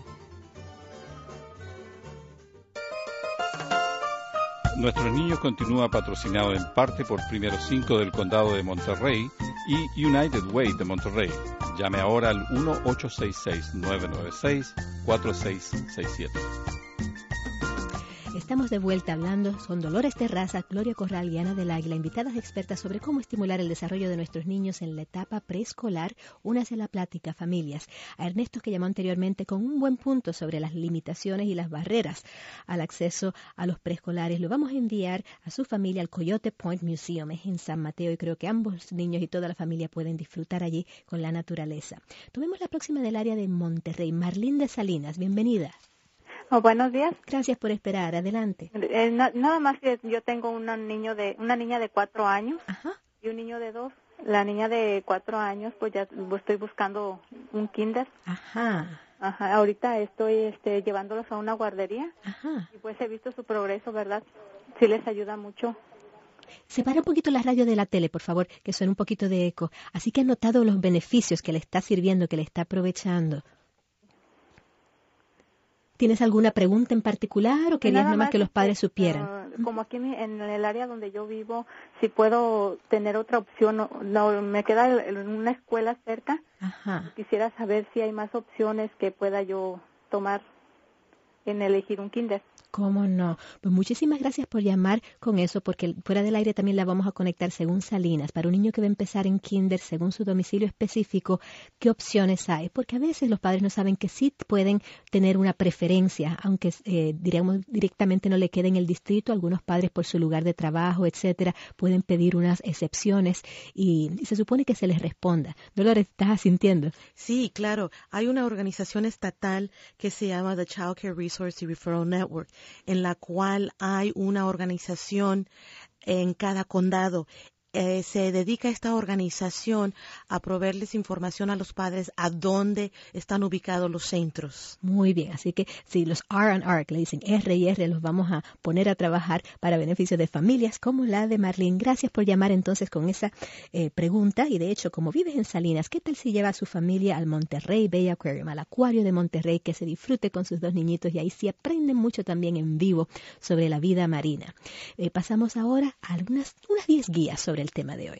Nuestros Niños continúa patrocinado en parte por Primero cinco del Condado de Monterrey y United Way de Monterrey. Llame ahora al uno ocho seis seis, nueve nueve seis, cuatro seis seis siete. Estamos de vuelta hablando con Dolores Terraza, Gloria Corral y Ana del Águila, invitadas expertas sobre cómo estimular el desarrollo de nuestros niños en la etapa preescolar. Únase a la plática, familias. A Ernesto, que llamó anteriormente con un buen punto sobre las limitaciones y las barreras al acceso a los preescolares, lo vamos a enviar a su familia al Coyote Point Museum, es en San Mateo, y creo que ambos niños y toda la familia pueden disfrutar allí con la naturaleza. Tomemos la próxima del área de Monterrey, Marlene de Salinas, bienvenida. Oh, buenos días. Gracias por esperar. Adelante. Eh, na, nada más que yo tengo un niño de una niña de cuatro años. Ajá. Y un niño de dos. La niña de cuatro años, pues ya estoy buscando un kinder. Ajá. Ajá. Ahorita estoy este, llevándolos a una guardería. Ajá. Y pues he visto su progreso, ¿verdad? Sí les ayuda mucho. Separa un poquito la radio de la tele, por favor, que suena un poquito de eco. Así que ha notado los beneficios que le está sirviendo, que le está aprovechando. ¿Tienes alguna pregunta en particular o querías nada más que los padres supieran? Uh, como aquí en el área donde yo vivo, si puedo tener otra opción, no, no me queda una escuela cerca. Ajá. Quisiera saber si hay más opciones que pueda yo tomar en elegir un kinder. ¿Cómo no? Pues muchísimas gracias por llamar con eso, porque fuera del aire también la vamos a conectar según Salinas. Para un niño que va a empezar en kinder, según su domicilio específico, ¿qué opciones hay? Porque a veces los padres no saben que sí pueden tener una preferencia, aunque eh, diríamos directamente no le quede en el distrito. Algunos padres por su lugar de trabajo, etcétera, pueden pedir unas excepciones y, y se supone que se les responda. Dolores, ¿estás asintiendo? Sí, claro. Hay una organización estatal que se llama The Child Care Resource and Referral Network, en la cual hay una organización en cada condado. Eh, se dedica esta organización a proveerles información a los padres a dónde están ubicados los centros. Muy bien, así que si los R and R, que le dicen R y R, los vamos a poner a trabajar para beneficio de familias como la de Marlene. Gracias por llamar entonces con esa eh, pregunta. Y de hecho, como vives en Salinas, ¿qué tal si lleva a su familia al Monterrey Bay Aquarium, al acuario de Monterrey, que se disfrute con sus dos niñitos y ahí sí aprenden mucho también en vivo sobre la vida marina? Eh, pasamos ahora a algunas unas diez guías sobre el tema de hoy.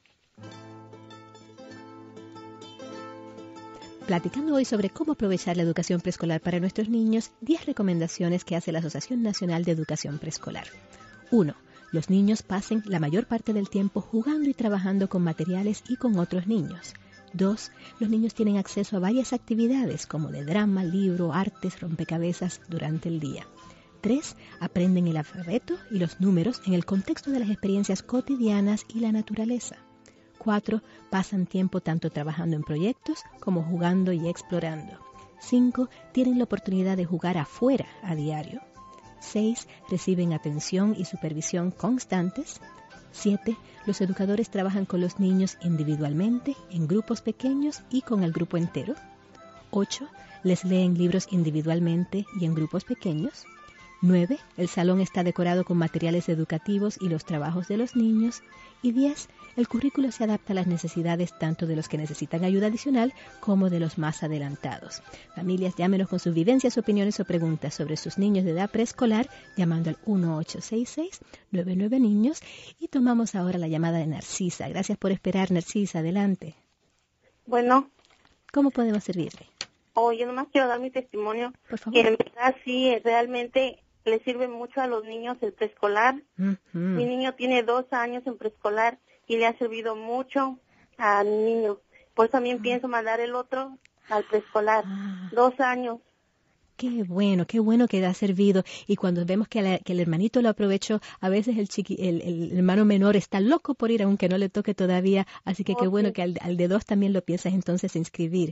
Platicando hoy sobre cómo aprovechar la educación preescolar para nuestros niños, diez recomendaciones que hace la Asociación Nacional de Educación Preescolar. uno. Los niños pasen la mayor parte del tiempo jugando y trabajando con materiales y con otros niños. dos. Los niños tienen acceso a varias actividades como de drama, libro, artes, rompecabezas durante el día. tres. Aprenden el alfabeto y los números en el contexto de las experiencias cotidianas y la naturaleza. cuatro. Pasan tiempo tanto trabajando en proyectos como jugando y explorando. cinco. Tienen la oportunidad de jugar afuera a diario. seis. Reciben atención y supervisión constantes. siete. Los educadores trabajan con los niños individualmente, en grupos pequeños y con el grupo entero. ocho. Les leen libros individualmente y en grupos pequeños. nueve. El salón está decorado con materiales educativos y los trabajos de los niños. Y diez. el currículo se adapta a las necesidades tanto de los que necesitan ayuda adicional como de los más adelantados. Familias, llámenos con sus vivencias, opiniones o preguntas sobre sus niños de edad preescolar llamando al uno ocho seis seis nueve nueve niños y tomamos ahora la llamada de Narcisa. Gracias por esperar, Narcisa. Adelante. Bueno. ¿Cómo podemos servirle? Oh, yo nomás quiero dar mi testimonio. Por favor. Que en verdad sí, realmente le sirve mucho a los niños el preescolar. Mm-hmm. Mi niño tiene dos años en preescolar y le ha servido mucho al niño. Pues también ah. pienso mandar el otro al preescolar. Ah. Dos años. Qué bueno, qué bueno que le ha servido. Y cuando vemos que, la, que el hermanito lo aprovechó, a veces el, chiqui, el, el hermano menor está loco por ir, aunque no le toque todavía. Así que oh, qué bueno sí. que al, al de dos también lo piensas entonces inscribir.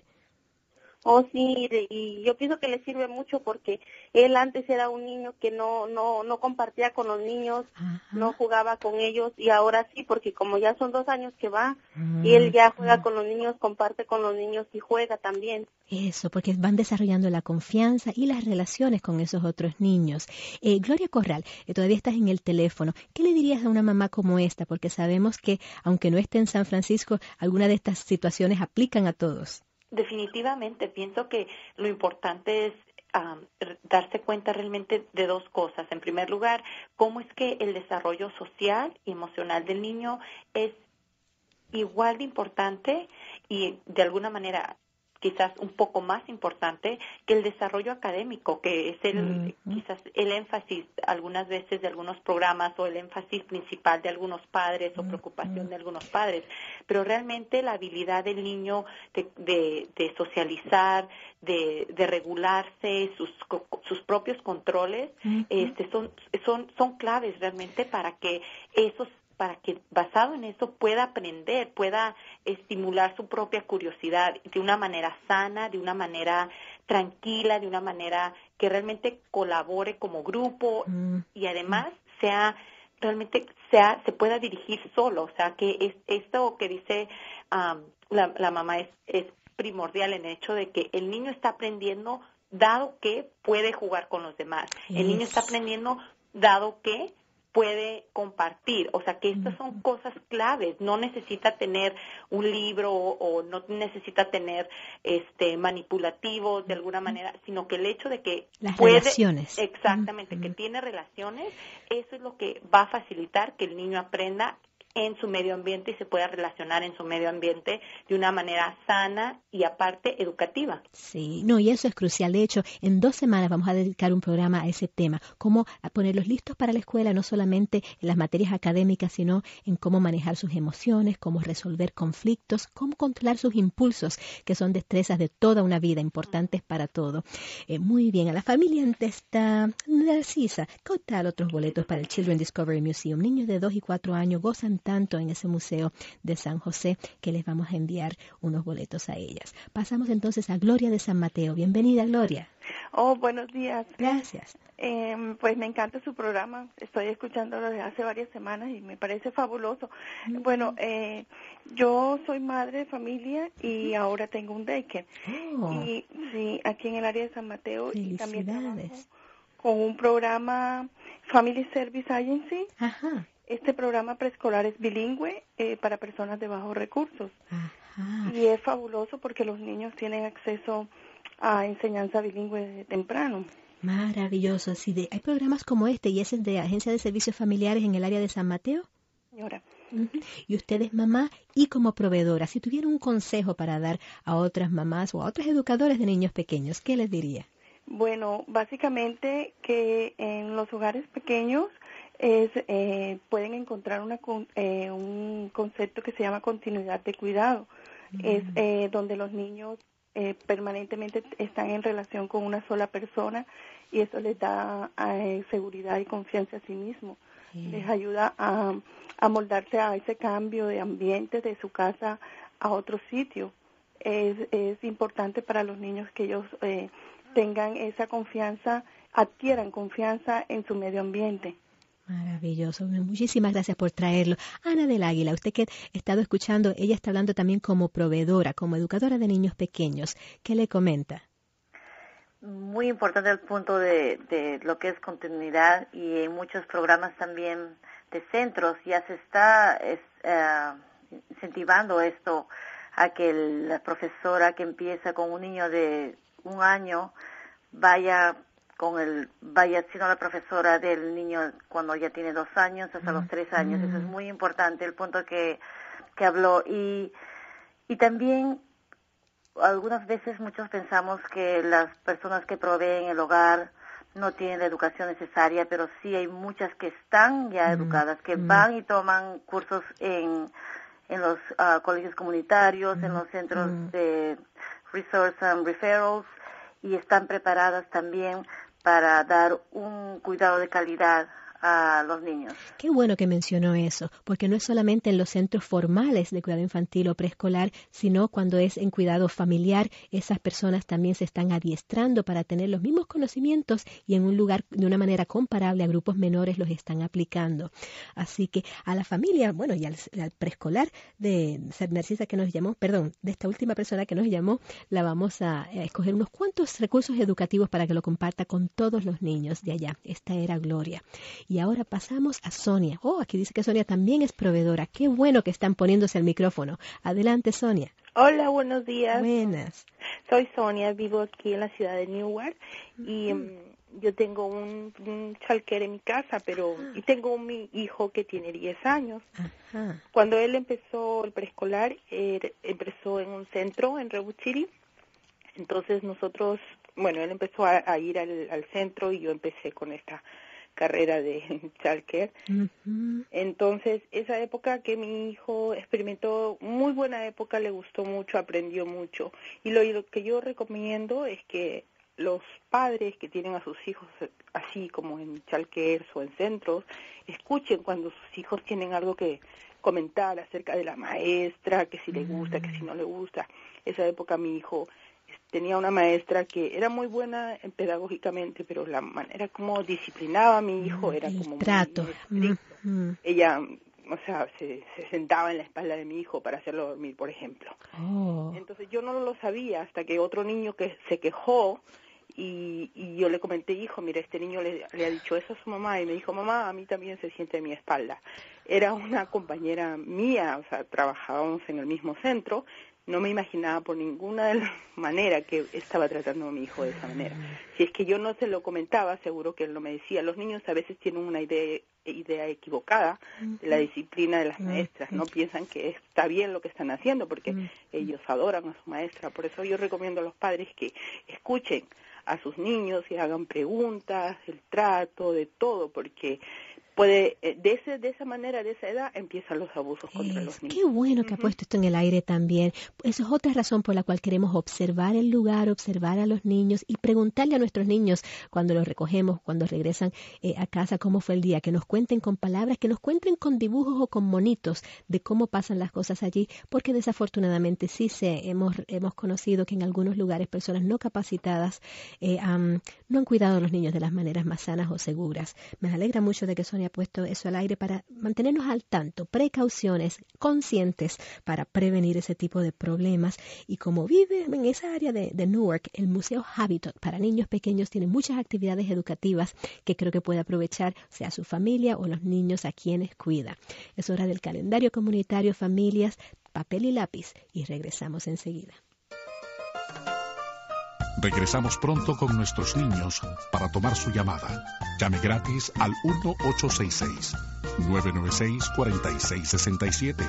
Oh, sí, y yo pienso que le sirve mucho porque él antes era un niño que no no no compartía con los niños, Ajá. no jugaba con ellos, y ahora sí, porque como ya son dos años que va, mm. y él ya juega con los niños, comparte con los niños y juega también. Eso, porque van desarrollando la confianza y las relaciones con esos otros niños. Eh, Gloria Corral, eh, todavía estás en el teléfono. ¿Qué le dirías a una mamá como esta? Porque sabemos que, aunque no esté en San Francisco, algunas de estas situaciones aplican a todos. Definitivamente, pienso que lo importante es um, darse cuenta realmente de dos cosas. En primer lugar, cómo es que el desarrollo social y emocional del niño es igual de importante y de alguna manera quizás un poco más importante que el desarrollo académico, que es el uh-huh. quizás el énfasis algunas veces de algunos programas o el énfasis principal de algunos padres o preocupación uh-huh. de algunos padres. Pero realmente la habilidad del niño de, de, de socializar, de, de regularse, sus, sus propios controles, uh-huh. este, son, son, son claves realmente para que esos para que basado en eso pueda aprender, pueda estimular su propia curiosidad de una manera sana, de una manera tranquila, de una manera que realmente colabore como grupo mm. y además sea realmente sea se pueda dirigir solo, o sea que es, esto que dice um, la, la mamá es, es primordial en el hecho de que el niño está aprendiendo dado que puede jugar con los demás, yes. el niño está aprendiendo dado que puede compartir, o sea que estas son cosas claves, no necesita tener un libro o, o no necesita tener este manipulativos de alguna manera, sino que el hecho de que las puede, relaciones, exactamente, uh-huh. que tiene relaciones, eso es lo que va a facilitar que el niño aprenda en su medio ambiente y se pueda relacionar en su medio ambiente de una manera sana y aparte educativa. Sí, no, y eso es crucial. De hecho, en dos semanas vamos a dedicar un programa a ese tema, cómo ponerlos listos para la escuela, no solamente en las materias académicas, sino en cómo manejar sus emociones, cómo resolver conflictos, cómo controlar sus impulsos, que son destrezas de toda una vida, importantes para todo. Eh, muy bien, a la familia ante esta Narcisa, ¿qué tal otros boletos para el Children Discovery Museum? Niños de dos y cuatro años gozan tanto en ese museo de San José que les vamos a enviar unos boletos a ellas. Pasamos entonces a Gloria de San Mateo. Bienvenida, Gloria. Oh, buenos días. Gracias. Eh, pues me encanta su programa. Estoy escuchándolo desde hace varias semanas y me parece fabuloso. Uh-huh. Bueno, eh, yo soy madre de familia y ahora tengo un daycare. Oh. Y sí, aquí en el área de San Mateo. Y también trabajo con un programa Family Service Agency. Ajá. Este programa preescolar es bilingüe eh, para personas de bajos recursos. Ajá. Y es fabuloso porque los niños tienen acceso a enseñanza bilingüe desde temprano. Maravilloso. Sí, de, ¿hay programas como este y ese es de Agencia de Servicios Familiares en el área de San Mateo? Señora. Uh-huh. Y usted es mamá y como proveedora. Si tuviera un consejo para dar a otras mamás o a otros educadores de niños pequeños, ¿qué les diría? Bueno, básicamente que en los hogares pequeños es eh, pueden encontrar una eh, un concepto que se llama continuidad de cuidado. Mm. Es eh, donde los niños eh, permanentemente están en relación con una sola persona y eso les da eh, seguridad y confianza a sí mismos. Sí. Les ayuda a, a moldarse a ese cambio de ambiente de su casa a otro sitio. Es, es importante para los niños que ellos eh, tengan esa confianza, adquieran confianza en su medio ambiente. Maravilloso. Muchísimas gracias por traerlo. Ana del Águila, usted que ha estado escuchando, ella está hablando también como proveedora, como educadora de niños pequeños. ¿Qué le comenta? Muy importante el punto de, de lo que es continuidad y en muchos programas también de centros ya se está es, uh, incentivando esto a que el, la profesora que empieza con un niño de un año vaya con el vaya siendo la profesora del niño cuando ya tiene dos años hasta mm. los tres años. Mm. Eso es muy importante, el punto que, que habló. Y, y también algunas veces muchos pensamos que las personas que proveen el hogar no tienen la educación necesaria, pero sí hay muchas que están ya mm. educadas, que mm. van y toman cursos en, en los uh, colegios comunitarios, mm. en los centros mm. de Resource and Referrals, y están preparadas también para dar un cuidado de calidad a los niños. Qué bueno que mencionó eso, porque no es solamente en los centros formales de cuidado infantil o preescolar, sino cuando es en cuidado familiar, esas personas también se están adiestrando para tener los mismos conocimientos y en un lugar de una manera comparable a grupos menores los están aplicando. Así que a la familia, bueno, y al, al preescolar de Narcisa que nos llamó, perdón, de esta última persona que nos llamó, la vamos a, a escoger unos cuantos recursos educativos para que lo comparta con todos los niños de allá. Esta era Gloria. Y ahora pasamos a Sonia. Oh, aquí dice que Sonia también es proveedora. Qué bueno que están poniéndose el micrófono. Adelante, Sonia. Hola, buenos días. Buenas. Soy Sonia, vivo aquí en la ciudad de Newark y um, yo tengo un, un childcare en mi casa, pero y tengo un, mi hijo que tiene diez años. Ajá. Cuando él empezó el preescolar, él empezó en un centro en Redwood City. Entonces nosotros, bueno, él empezó a, a ir al, al centro y yo empecé con esta carrera de childcare. Uh-huh. Entonces, esa época que mi hijo experimentó, muy buena época, le gustó mucho, aprendió mucho. Y lo, lo que yo recomiendo es que los padres que tienen a sus hijos así como en childcare o en centros, escuchen cuando sus hijos tienen algo que comentar acerca de la maestra, que si le gusta, que si no le gusta. Esa época mi hijo tenía una maestra que era muy buena pedagógicamente, pero la manera como disciplinaba a mi hijo era el como trato. muy estricto. Uh-huh. Ella, o sea, se, se sentaba en la espalda de mi hijo para hacerlo dormir, por ejemplo. Oh. Entonces yo no lo sabía hasta que otro niño que se quejó y, y yo le comenté, hijo, mira, este niño le, le ha dicho eso a su mamá, y me dijo, mamá, a mí también se siente en mi espalda. Era una compañera mía, o sea, trabajábamos en el mismo centro. No me imaginaba por ninguna manera que estaba tratando a mi hijo de esa manera. Si es que yo no se lo comentaba, seguro que él no me decía. Los niños a veces tienen una idea, idea equivocada de la disciplina de las maestras. No piensan que está bien lo que están haciendo porque ellos adoran a su maestra. Por eso yo recomiendo a los padres que escuchen a sus niños y hagan preguntas, el trato, de todo, porque puede de ese de esa manera, de esa edad, empiezan los abusos contra es, los niños. Qué bueno que uh-huh. ha puesto esto en el aire también. Eso es otra razón por la cual queremos observar el lugar, observar a los niños y preguntarle a nuestros niños cuando los recogemos, cuando regresan eh, a casa, cómo fue el día, que nos cuenten con palabras, que nos cuenten con dibujos o con monitos de cómo pasan las cosas allí, porque desafortunadamente sí se hemos hemos conocido que en algunos lugares personas no capacitadas eh, um, no han cuidado a los niños de las maneras más sanas o seguras. Me alegra mucho de que Sonia ha puesto eso al aire para mantenernos al tanto, precauciones conscientes para prevenir ese tipo de problemas. Y como vive en esa área de, de Newark, el Museo Habitat para niños pequeños tiene muchas actividades educativas que creo que puede aprovechar, sea su familia o los niños a quienes cuida. Es hora del calendario comunitario, familias, papel y lápiz, y regresamos enseguida. Regresamos pronto con nuestros niños para tomar su llamada. Llame gratis al uno ocho seis seis, nueve nueve seis, cuatro seis seis siete.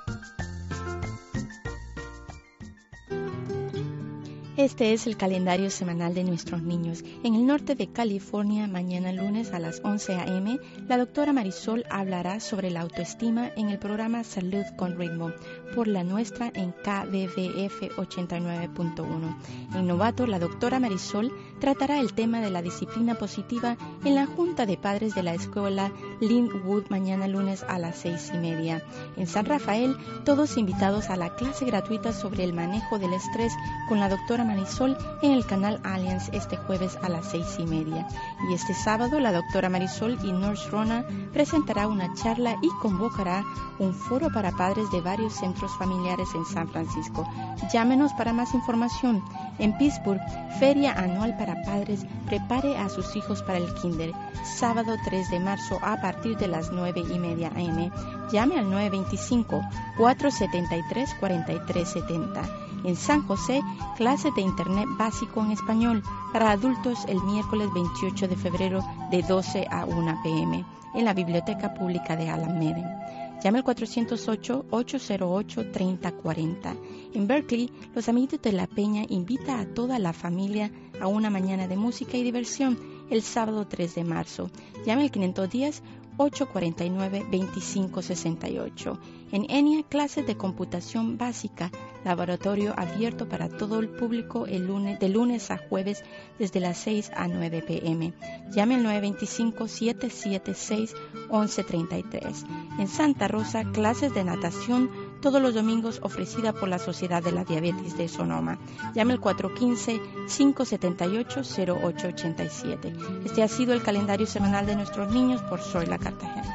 Este es el calendario semanal de nuestros niños. En el norte de California, mañana lunes a las once a eme, la doctora Marisol hablará sobre la autoestima en el programa Salud con Ritmo, por la nuestra en K B V F ochenta y nueve punto uno. En Novato, la doctora Marisol tratará el tema de la disciplina positiva en la Junta de Padres de la Escuela Linwood, mañana lunes a las seis y media. En San Rafael, todos invitados a la clase gratuita sobre el manejo del estrés con la doctora Marisol en el canal Alliance este jueves a las seis y media. Y este sábado la doctora Marisol y Nurse Rona presentará una charla y convocará un foro para padres de varios centros familiares en San Francisco. Llámenos para más información. En Pittsburgh, Feria Anual para Padres prepare a sus hijos para el kinder. Sábado tres de marzo a partir de las nueve y media a eme. Llame al nueve veinticinco, cuatrocientos setenta y tres, cuarenta y tres setenta. En San José, clases de Internet básico en español para adultos el miércoles veintiocho de febrero de doce a una pe eme en la Biblioteca Pública de Alameda. Llame al cuatrocientos ocho, ochocientos ocho, treinta cuarenta. En Berkeley, los Amiguitos de la Peña invita a toda la familia a una mañana de música y diversión el sábado tres de marzo. Llame al quinientos diez, ochocientos cuarenta y nueve, veinticinco sesenta y ocho. En Enya, clases de computación básica, laboratorio abierto para todo el público el lunes, de lunes a jueves desde las seis a nueve pe eme. Llame al nueve veinticinco, setecientos setenta y seis, once treinta y tres. En Santa Rosa, clases de natación todos los domingos ofrecida por la Sociedad de la Diabetes de Sonoma. Llame al cuatro uno cinco, cinco siete ocho, cero ocho ocho siete. Este ha sido el calendario semanal de nuestros niños por Zoila Cartagena.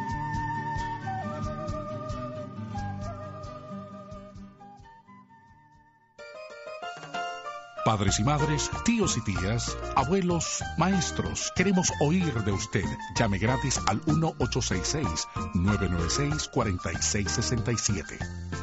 Padres y madres, tíos y tías, abuelos, maestros, queremos oír de usted. Llame gratis al uno ocho seis seis, nueve nueve seis, cuatro seis seis siete.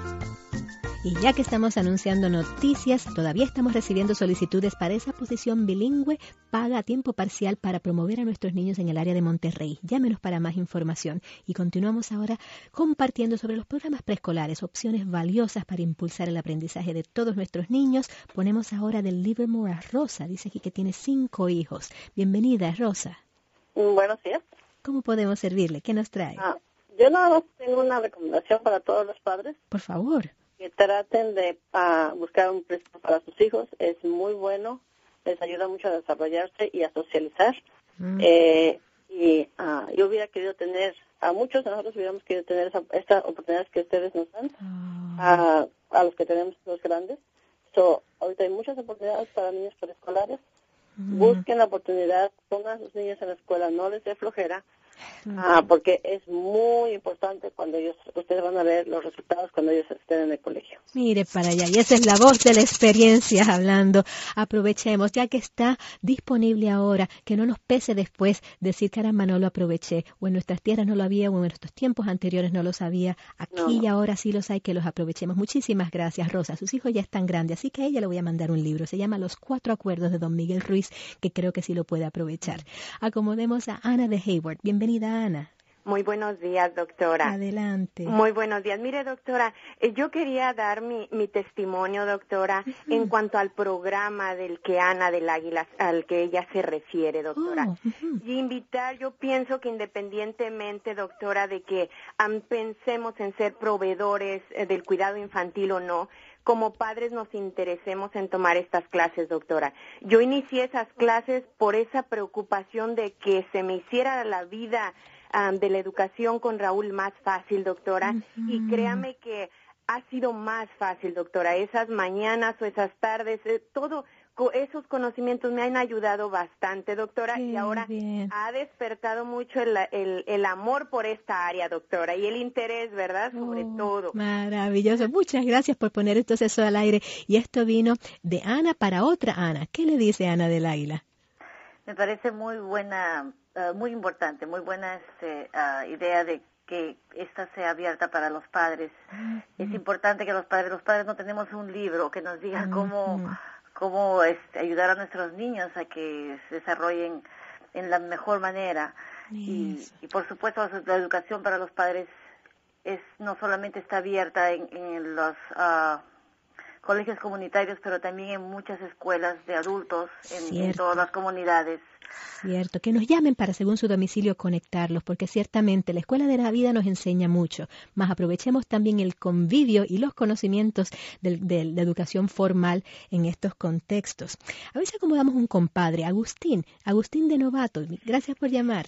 Y ya que estamos anunciando noticias, todavía estamos recibiendo solicitudes para esa posición bilingüe paga a tiempo parcial para promover a nuestros niños en el área de Monterrey. Llámenos para más información. Y continuamos ahora compartiendo sobre los programas preescolares, opciones valiosas para impulsar el aprendizaje de todos nuestros niños. Ponemos ahora del Livermore a Rosa. Dice aquí que tiene cinco hijos. Bienvenida, Rosa. Buenos días. ¿Cómo podemos servirle? ¿Qué nos trae? Ah, yo nada más tengo una recomendación para todos los padres. Por favor. Que traten de uh, buscar un préstamo para sus hijos. Es muy bueno, les ayuda mucho a desarrollarse y a socializar. Mm. Eh, y uh, yo hubiera querido tener, a muchos de nosotros hubiéramos querido tener esa, estas oportunidades que ustedes nos dan, mm. a, a los que tenemos los grandes. So, ahorita hay muchas oportunidades para niños preescolares. Mm. Busquen la oportunidad, pongan a sus niños en la escuela, no les dé flojera. Ah, porque es muy importante cuando ellos, ustedes van a ver los resultados cuando ellos estén en el colegio. Mire para allá, y esa es la voz de la experiencia hablando. Aprovechemos, ya que está disponible ahora, que no nos pese después decir, caramba, no lo aproveché, o en nuestras tierras no lo había, o en nuestros tiempos anteriores no lo sabía. Aquí no. Y ahora sí los hay, que los aprovechemos. Muchísimas gracias, Rosa. Sus hijos ya están grandes, así que a ella le voy a mandar un libro. Se llama Los Cuatro Acuerdos de Don Miguel Ruiz, que creo que sí lo puede aprovechar. Acomodemos a Ana de Hayward. Bienvenida. Ana. Muy buenos días, doctora. Adelante. Muy buenos días. Mire, doctora, eh, yo quería dar mi, mi testimonio, doctora, uh-huh. en cuanto al programa del que Ana del Águila, al que ella se refiere, doctora. Oh, uh-huh. Y invitar, yo pienso que independientemente, doctora, de que um, pensemos en ser proveedores eh, del cuidado infantil o no, como padres nos interesemos en tomar estas clases, doctora. Yo inicié esas clases por esa preocupación de que se me hiciera la vida um, de la educación con Raúl más fácil, doctora, uh-huh. y créame que ha sido más fácil, doctora. Esas mañanas o esas tardes, eh, todo, esos conocimientos me han ayudado bastante, doctora, sí, y ahora bien. Ha despertado mucho el, el, el amor por esta área, doctora, y el interés, ¿verdad? Sobre oh, todo. Maravilloso. Muchas gracias por poner esto eso al aire. Y esto vino de Ana para otra Ana. ¿Qué le dice Ana del Águila? Me parece muy buena, uh, muy importante, muy buena este, uh, idea de que esta sea abierta para los padres. Uh-huh. Es importante que los padres, los padres no tenemos un libro que nos diga uh-huh. cómo... cómo este, ayudar a nuestros niños a que se desarrollen en la mejor manera. Y, y por supuesto la educación para los padres es no solamente está abierta en, en los uh, colegios comunitarios, pero también en muchas escuelas de adultos en, en todas las comunidades. Cierto, que nos llamen para según su domicilio conectarlos, porque ciertamente la Escuela de la Vida nos enseña mucho, más aprovechemos también el convivio y los conocimientos de, de la educación formal en estos contextos. A ver si acomodamos un compadre, Agustín, Agustín de Novato, gracias por llamar.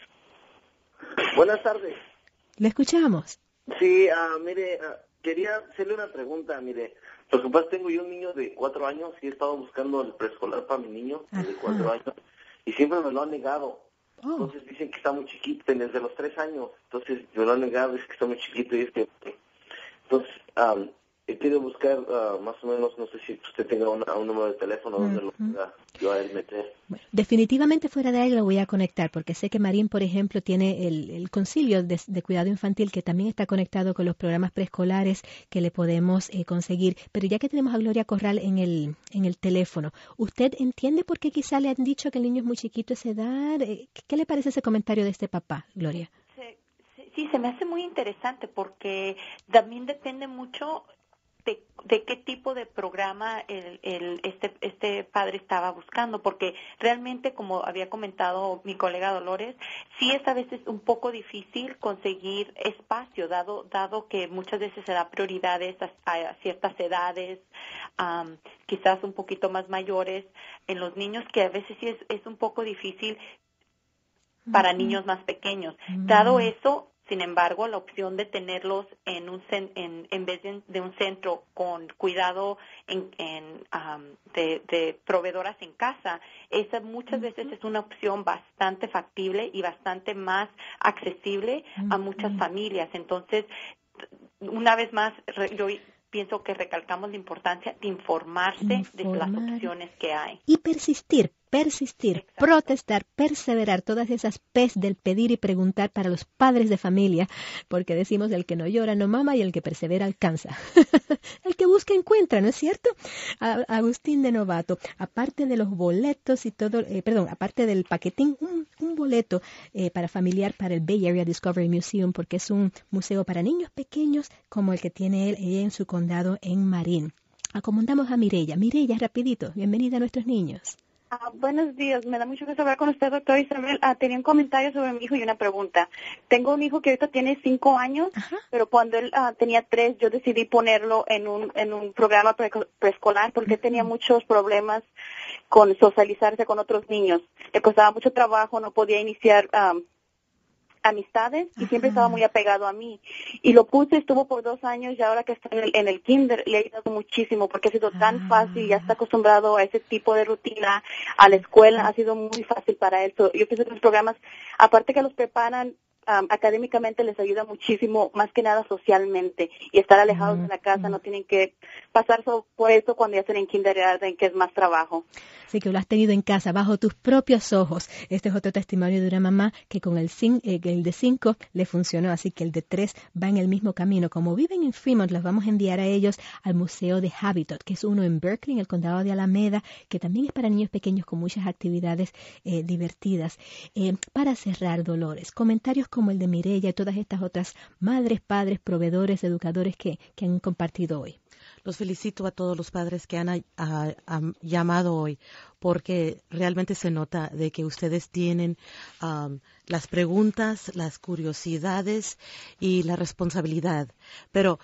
Buenas tardes. ¿Le escuchamos? Sí, uh, mire, uh, quería hacerle una pregunta, mire. Lo que pasa, tengo yo un niño de cuatro años y he estado buscando el preescolar para mi niño Ajá. de cuatro años y siempre me lo han negado. Oh. Entonces dicen que está muy chiquito, desde los tres años. Entonces me lo han negado, es que está muy chiquito y es que... Entonces, um, he querido buscar uh, más o menos, no sé si usted tenga una, un número de teléfono uh-huh. donde lo pueda yo a él meter. Bueno, definitivamente fuera de ahí lo voy a conectar, porque sé que Marín, por ejemplo, tiene el, el concilio de, de cuidado infantil que también está conectado con los programas preescolares que le podemos eh, conseguir. Pero ya que tenemos a Gloria Corral en el, en el teléfono, ¿usted entiende por qué quizá le han dicho que el niño es muy chiquito a esa edad? ¿Qué le parece ese comentario de este papá, Gloria? Sí, sí, sí, se me hace muy interesante porque también depende mucho De, de qué tipo de programa el, el, este, este padre estaba buscando, porque realmente, como había comentado mi colega Dolores, sí es a veces un poco difícil conseguir espacio, dado dado que muchas veces se da prioridades a, a ciertas edades, um, quizás un poquito más mayores, en los niños, que a veces sí es, es un poco difícil para uh-huh. niños más pequeños. Uh-huh. Dado eso, sin embargo, la opción de tenerlos en un en, en vez de, de un centro con cuidado en, en, um, de, de proveedoras en casa, esa muchas uh-huh. veces es una opción bastante factible y bastante más accesible uh-huh. a muchas familias. Entonces, una vez más, yo pienso que recalcamos la importancia de informarse Informar. de las opciones que hay. Y persistir. Persistir, Exacto. protestar, perseverar, todas esas P's del pedir y preguntar para los padres de familia, porque decimos el que no llora no mama y el que persevera alcanza. El que busca encuentra, ¿no es cierto? A, Agustín de Novato, aparte de los boletos y todo, eh, perdón, aparte del paquetín, un, un boleto eh, para familiar para el Bay Area Discovery Museum, porque es un museo para niños pequeños como el que tiene él en su condado en Marín. Acomodamos a Mireya. Mireya, rapidito, bienvenida a nuestros niños. Ah, buenos días, me da mucho gusto hablar con usted, doctor Isabel. Ah, tenía un comentario sobre mi hijo y una pregunta. Tengo un hijo que ahorita tiene cinco años, Ajá. pero cuando él ah, tenía tres, yo decidí ponerlo en un en un programa pre preescolar porque uh-huh. tenía muchos problemas con socializarse con otros niños. Le costaba mucho trabajo, no podía iniciar um, amistades y Ajá. siempre estaba muy apegado a mí. Y lo puse, estuvo por dos años y ahora que está en el, en el kinder le ha ayudado muchísimo porque ha sido tan Ajá. fácil, ya está acostumbrado a ese tipo de rutina, a la escuela, ha sido muy fácil para él. So, yo pienso que los programas, aparte que los preparan Um, académicamente, les ayuda muchísimo, más que nada socialmente, y estar alejados uh-huh. de la casa, no tienen que pasar por eso cuando ya están en kindergarten, que es más trabajo. Sí, que lo has tenido en casa, bajo tus propios ojos. Este es otro testimonio de una mamá que con el, cin- eh, el de cinco le funcionó, así que el de tres va en el mismo camino. Como viven en Fremont, los vamos a enviar a ellos al Museo de Habitat, que es uno en Berkeley, en el condado de Alameda, que también es para niños pequeños con muchas actividades eh, divertidas. Eh, para cerrar, Dolores, comentarios como el de Mireya y todas estas otras madres, padres, proveedores, educadores que, que han compartido hoy. Los felicito a todos los padres que han a, a, a llamado hoy, porque realmente se nota de que ustedes tienen um, las preguntas, las curiosidades y la responsabilidad. Pero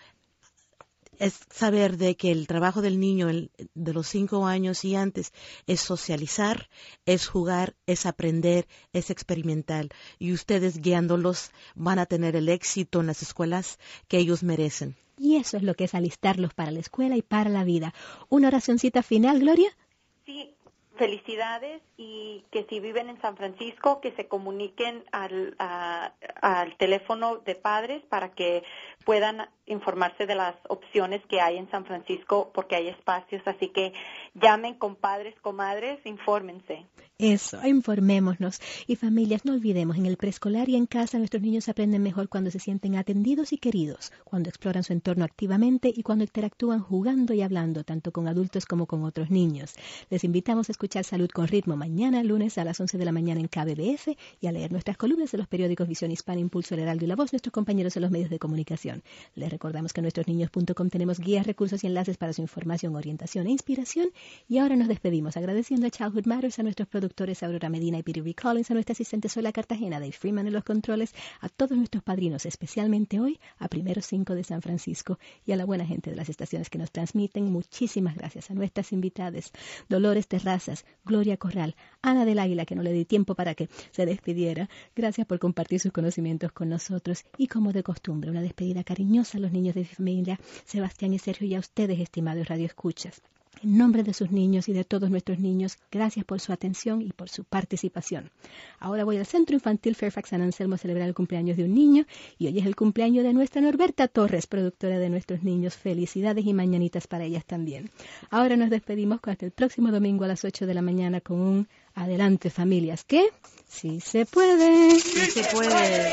es saber de que el trabajo del niño el, de los cinco años y antes es socializar, es jugar, es aprender, es experimentar. Y ustedes guiándolos van a tener el éxito en las escuelas que ellos merecen. Y eso es lo que es alistarlos para la escuela y para la vida. ¿Una oracioncita final, Gloria? Sí, felicidades, y que si viven en San Francisco, que se comuniquen al, a, al teléfono de padres para que puedan informarse de las opciones que hay en San Francisco, porque hay espacios, así que llamen, compadres, comadres, infórmense. Eso, informémonos. Y familias, no olvidemos, en el preescolar y en casa nuestros niños aprenden mejor cuando se sienten atendidos y queridos, cuando exploran su entorno activamente y cuando interactúan jugando y hablando, tanto con adultos como con otros niños. Les invitamos a escuchar Salud con Ritmo mañana, lunes a las once de la mañana en K B B F, y a leer nuestras columnas de los periódicos Visión Hispana, Impulso, El Heraldo y La Voz, nuestros compañeros en los medios de comunicación. Les recordamos que en nuestros niños punto com tenemos guías, recursos y enlaces para su información, orientación e inspiración. Y ahora nos despedimos agradeciendo a Childhood Matters, a nuestros productores Aurora Medina y Peter B. Collins, a nuestra asistente Sola Cartagena, Dave Freeman en los controles, a todos nuestros padrinos, especialmente hoy a Primero Cinco de San Francisco, y a la buena gente de las estaciones que nos transmiten. Muchísimas gracias a nuestras invitadas, Dolores Terrazas, Gloria Corral, Ana del Águila, que no le di tiempo para que se despidiera. Gracias por compartir sus conocimientos con nosotros, y como de costumbre, una despedida cariñosa a los niños de mi familia, Sebastián y Sergio, y a ustedes, estimados radioescuchas. En nombre de sus niños y de todos nuestros niños, gracias por su atención y por su participación. Ahora voy al Centro Infantil Fairfax San Anselmo a celebrar el cumpleaños de un niño y hoy es el cumpleaños de nuestra Norberta Torres, productora de nuestros niños. Felicidades y mañanitas para ellas también. Ahora nos despedimos hasta el próximo domingo a las ocho de la mañana con un Adelante Familias, que sí se puede. Sí se puede.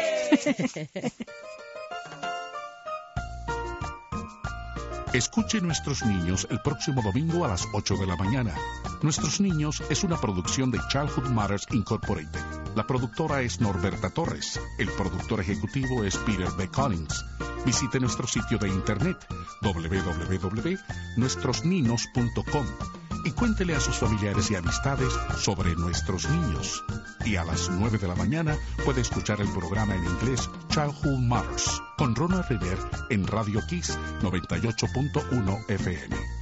Escuche Nuestros Niños el próximo domingo a las ocho de la mañana. Nuestros Niños es una producción de Childhood Matters Incorporated. La productora es Norberta Torres. El productor ejecutivo es Peter B. Collins. Visite nuestro sitio de internet doble u doble u doble u punto nuestros ninos punto com y cuéntele a sus familiares y amistades sobre Nuestros Niños. Y a las nueve de la mañana puede escuchar el programa en inglés Childhood Matters con Ronald River en Radio Kiss noventa y ocho punto uno F M.